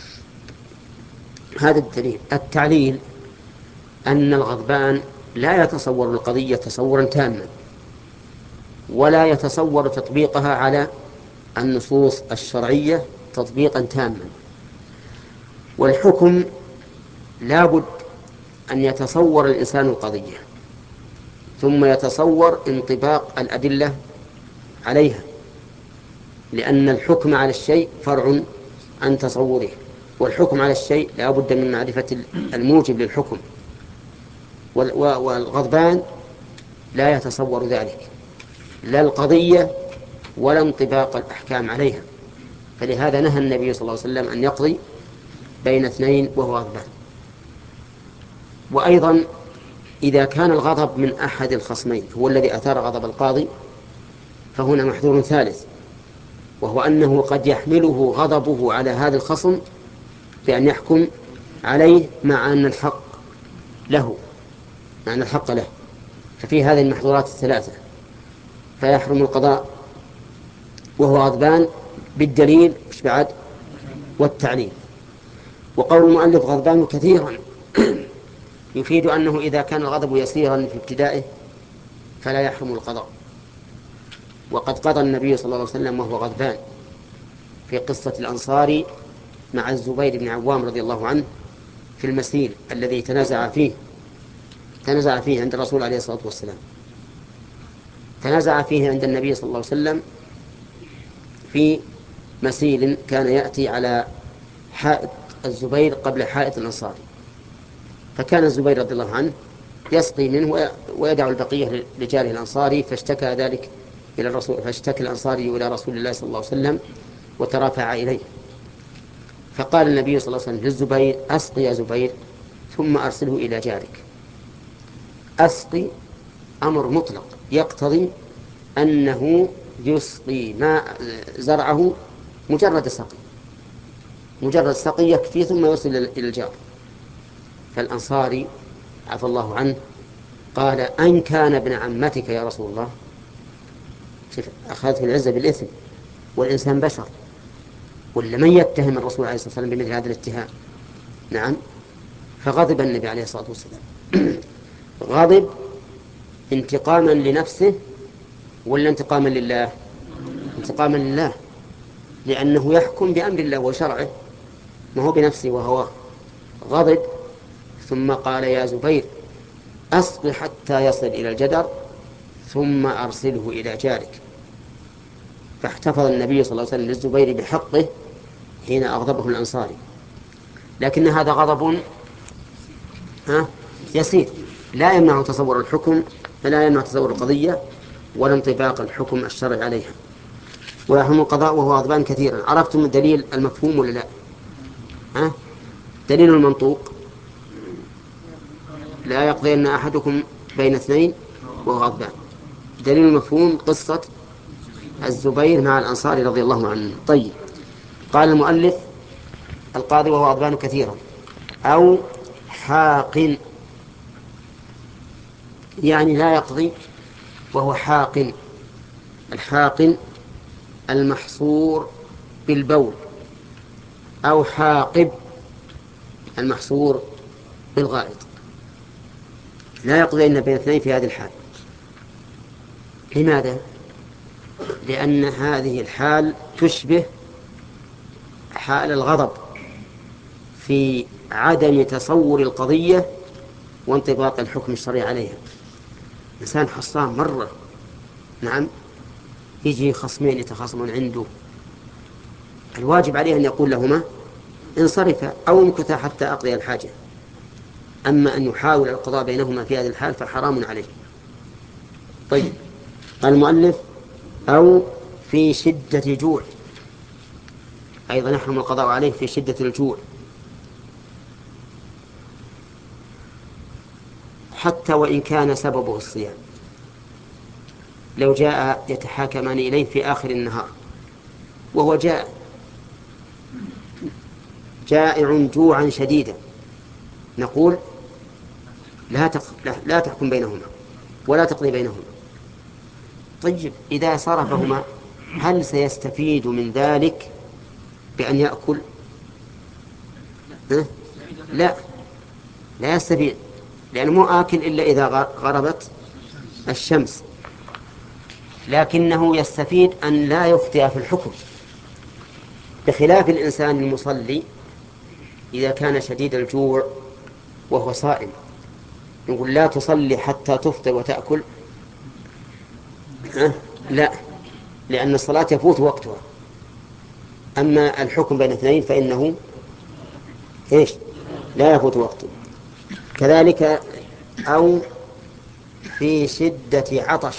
هذا الدليل. التعليل أن الغضبان لا يتصور القضية تصورا تاما، ولا يتصور تطبيقها على النصوص الشرعية تطبيقا تاما. والحكم لا بد أن يتصور الإنسان القضية ثم يتصور انطباق الأدلة عليها، لأن الحكم على الشيء فرع عن تصوره، والحكم على الشيء لا بد من معرفة الموجب للحكم، والغضبان لا يتصور ذلك، لا القضية ولا انطباق الأحكام عليها. فلهذا نهى النبي صلى الله عليه وسلم أن يقضي بين اثنين وهو غضبان. وأيضا إذا كان الغضب من أحد الخصمين هو الذي أثار غضب القاضي، فهنا محذور ثالث، وهو أنه قد يحمله غضبه على هذا الخصم بأن يحكم عليه مع أن الحق له، مع أن الحق له. ففي هذه المحظورات الثلاثة فيحرم القضاء وهو غضبان بالدليل إيش بعد؟ والتعليل. وقول المؤلف غضبان كثيرا يفيد أنه إذا كان الغضب يسيرا في ابتدائه فلا يحرم القضاء. وقد قضى النبي صلى الله عليه وسلم وهو غضبان في قصة الأنصاري مع الزبير بن عوام رضي الله عنه في المسيل الذي تنازع فيه تنازع فيه عند الرسول عليه الصلاة والسلام. تنازع فيه عند النبي صلى الله عليه وسلم في مسيل كان يأتي على حائط الزبير قبل حائط الأنصاري، فكان الزبير رضي الله عنه يسقي منه ويدع البقية لجاره الأنصاري، فاشتكى ذلك إلى الرسول، فاشتكى الأنصاري إلى رسول الله صلى الله عليه وسلم وترافع إليه. فقال النبي صلى الله عليه وسلم للزبير: أسقي يا زبير ثم أرسله إلى جارك. أسقي أمر مطلق يقتضي أنه يسقي ما زرعه مجرد سقي، مجرد سقي يكفي ثم يوصل إلى الجار. فالأنصاري عفى الله عنه قال: أن كان ابن عمتك يا رسول الله. شوف، أخذته العزة بالإثم، والإنسان بشر، ولا من يتهم الرسول عليه الصلاة والسلام بمثل هذا الاتهام؟ نعم. فغضب النبي عليه الصلاة والسلام غضب انتقاما لنفسه ولا انتقاما لله؟ انتقاما لله، لأنه يحكم بأمر الله وشرعه، ما هو بنفسه وهواه. غضب ثم قال: يا زبير أسقي حتى يصل إلى الجدر ثم أرسله إلى جارك. فاحتفظ النبي صلى الله عليه وسلم للزبير بحقه حين أغضبه الأنصاري، لكن هذا غضب ها يسير لا يمنع تصور الحكم، فلا يمنع تصور القضية ولا انطباق الحكم الشرعي عليها. ويحرم القضاء وهو غضبان كثيرا. عرفتم الدليل المفهوم ولا لا؟ ها؟ دليل المنطوق: لا يقضين أحدكم بين اثنين وهو غضبان. دليل المفهوم قصة الزبير مع الأنصاري رضي الله عنه. طيب، قال المؤلف: القاضي وهو غضبان كثيرا أو حاق، يعني لا يقضي وهو حاق. الحاق المحصور بالبول، أو حاقب المحصور بالغائط. لا يقضي إلا بين اثنين في هذه الحال. لماذا؟ لأن هذه الحال تشبه حال الغضب في عدم تصور القضية وانطباق الحكم الشرعي عليها. إنسان حصان مرة، نعم، يجي خصمين يتخاصمون عنده، الواجب عليه أن يقول لهما انصرفا أو امكثا حتى أقضي الحاجة. أما أن يحاول القضاء بينهما في هذه الحال فحرام عليه. طيب، المؤلف أو في شدة جوع، أيضا يحرم القضاء عليه في شدة الجوع، حتى وإن كان سببه الصيام. لو جاء يتحاكمان إليه في آخر النهار وهو جائع جائع جوعا شديدا، نقول لا, تق... لا... لا تحكم بينهما ولا تقضي بينهما. طيب، إذا صرفهما هل سيستفيد من ذلك بأن يأكل؟ ها؟ لا، لا يستفيد، لأنه مو آكل إلا إذا غربت الشمس، لكنه يستفيد أن لا يخطئ في الحكم، بخلاف الإنسان المصلي إذا كان شديد الجوع وهو صائم، نقول لا تصلي حتى تفطر وتأكل. أه؟ لا، لأن الصلاة يفوت وقتها. أما الحكم بين اثنين فإنه إيش؟ لا يفوت وقته. كذلك أو في شدة عطش،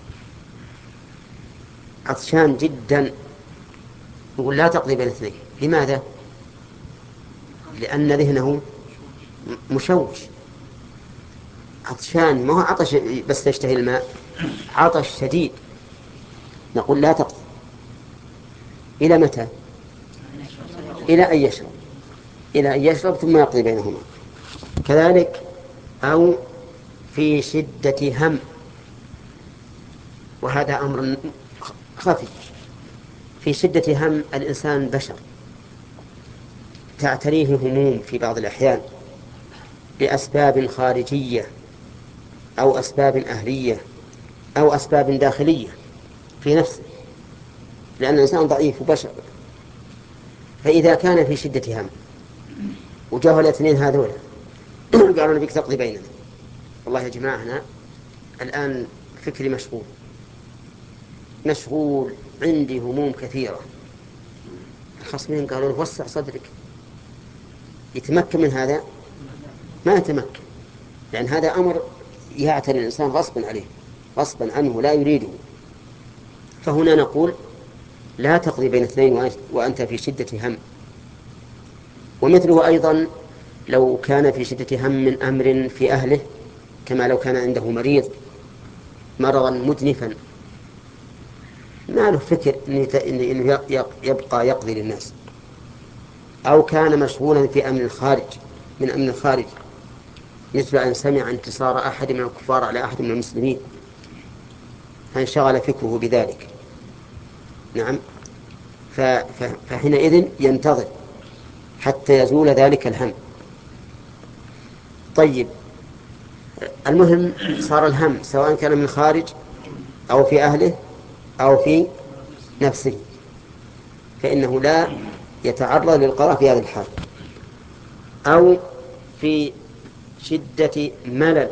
عطشان جدا، نقول لا تقضي بين اثنين. لماذا؟ لأن ذهنه مشوش، عطشان، ما هو عطش بس يشتهي الماء، عطش شديد، نقول لا تقضي. إلى متى؟ إلى أن يشرب، إلى أن يشرب ثم يقضي بينهما. كذلك أو في شدة هم، وهذا أمر خفي. في شدة هم الإنسان بشر تعتريه هموم في بعض الأحيان لأسباب خارجية أو أسباب أهلية أو أسباب داخلية في نفسه، لأن الإنسان ضعيف وبشر. فإذا كان في شدة هم وجاءوا الاثنين هذول قالوا نبيك تقضي بيننا، والله يا جماعة أنا الآن فكري مشغول مشغول عندي هموم كثيرة، الخصمين قالوا له وسع صدرك، يتمكن من هذا؟ ما يتمكن، لأن هذا أمر يعتري الإنسان غصبا عليه، غصبا عنه لا يريده. فهنا نقول لا تقضي بين اثنين وأنت في شدة هم. ومثله أيضا لو كان في شدة هم من أمر في أهله، كما لو كان عنده مريض مرضا مدنفا ما له فكر إنه يبقى يقضي للناس، أو كان مشغولا في أمن الخارج من أمن الخارج، مثل أن سمع انتصار أحد من الكفار على أحد من المسلمين فانشغل فكره بذلك، نعم، فحينئذ ينتظر حتى يزول ذلك الهم. طيب، المهم صار الهم سواء كان من خارج أو في أهله أو في نفسه، فإنه لا يتعرض للقضاء في هذا الحال. أو في شدة ملل.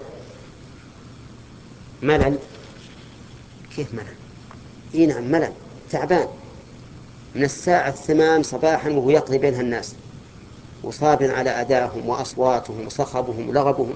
ملل كيف ملل؟ إيه نعم ملل، تعبان من الساعة الثمان صباحا وهو يقضي بينها الناس وصاب على أدائهم وأصواتهم وصخبهم ولغبهم،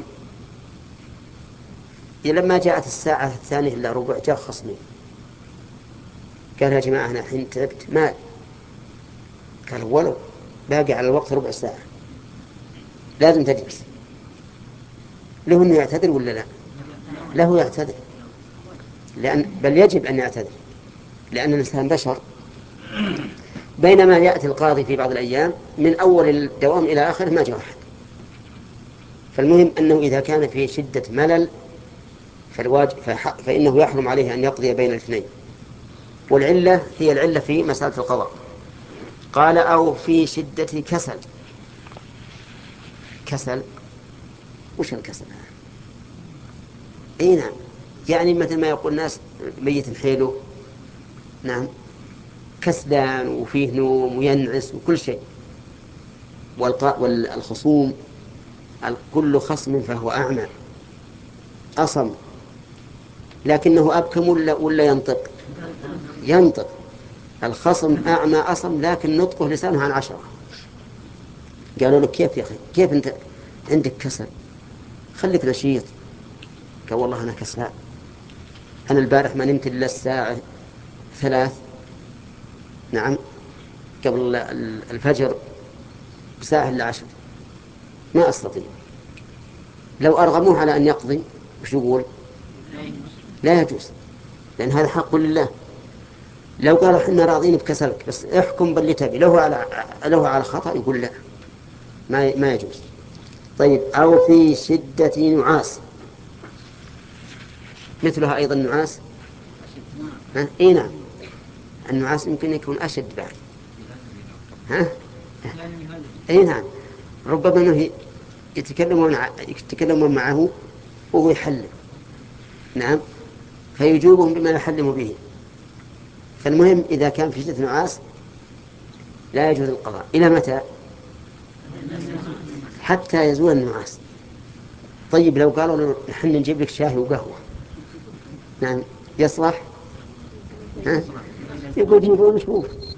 لما جاءت الساعة الثانية إلا ربع جاء خصمي قال يا جماعة أنا حين تعبت مال، قال ولو باقي على الوقت ربع ساعة لازم تجلس. له أنه يعتذر ولا لا؟ له يعتذر، لأن بل يجب أن يعتذر، لأن الإنسان بشر. بينما يأتي القاضي في بعض الأيام من أول الدوام إلى آخره ما جاء أحد. فالمهم أنه إذا كان في شدة ملل فالواجب فإنه يحرم عليه أن يقضي بين الاثنين، والعلة هي العلة في مسألة القضاء. قال أو في شدة كسل. كسل وش الكسل؟ اي نعم، يعني مثل ما يقول الناس ميت حيله، نعم، كسلان وفيه نوم وينعس وكل شيء، والخصوم كل خصم فهو أعمى أصم، لكنه أبكم ولا, ولا ينطق ينطق. الخصم أعمى أصم لكن نطقه لسانه عن عشرة. قالوا له كيف يا أخي، كيف أنت عندك كسل، خليك نشيط. قال والله أنا كسلان، أنا البارح ما نمت إلا الساعة ثلاث، نعم قبل الفجر بساعة إلا عشر، ما أستطيع. لو أرغموه على أن يقضي وش يقول؟ لا يجوز، لأن هذا حق لله. لو قالوا حنا راضين بكسلك بس احكم باللي تبي، له على له على خطأ، يقول لا، ما ما يجوز. طيب أو في شدة نعاس، مثلها أيضا نعاس. ها؟ إيه نعم، النعاس يمكن يكون أشد بعد. ها؟ إيه نعم، ربما أنه يتكلمون يتكلمون معه وهو يحلم، نعم، فيجوبهم بما يحلم به. فالمهم إذا كان في شدة نعاس لا يجوز القضاء. إلى متى؟ حتى يزول النعاس. طيب لو قالوا له نحن نجيب لك شاي وقهوة، نعم، يصلح؟ ها؟ يقول جيبوا مشبوه.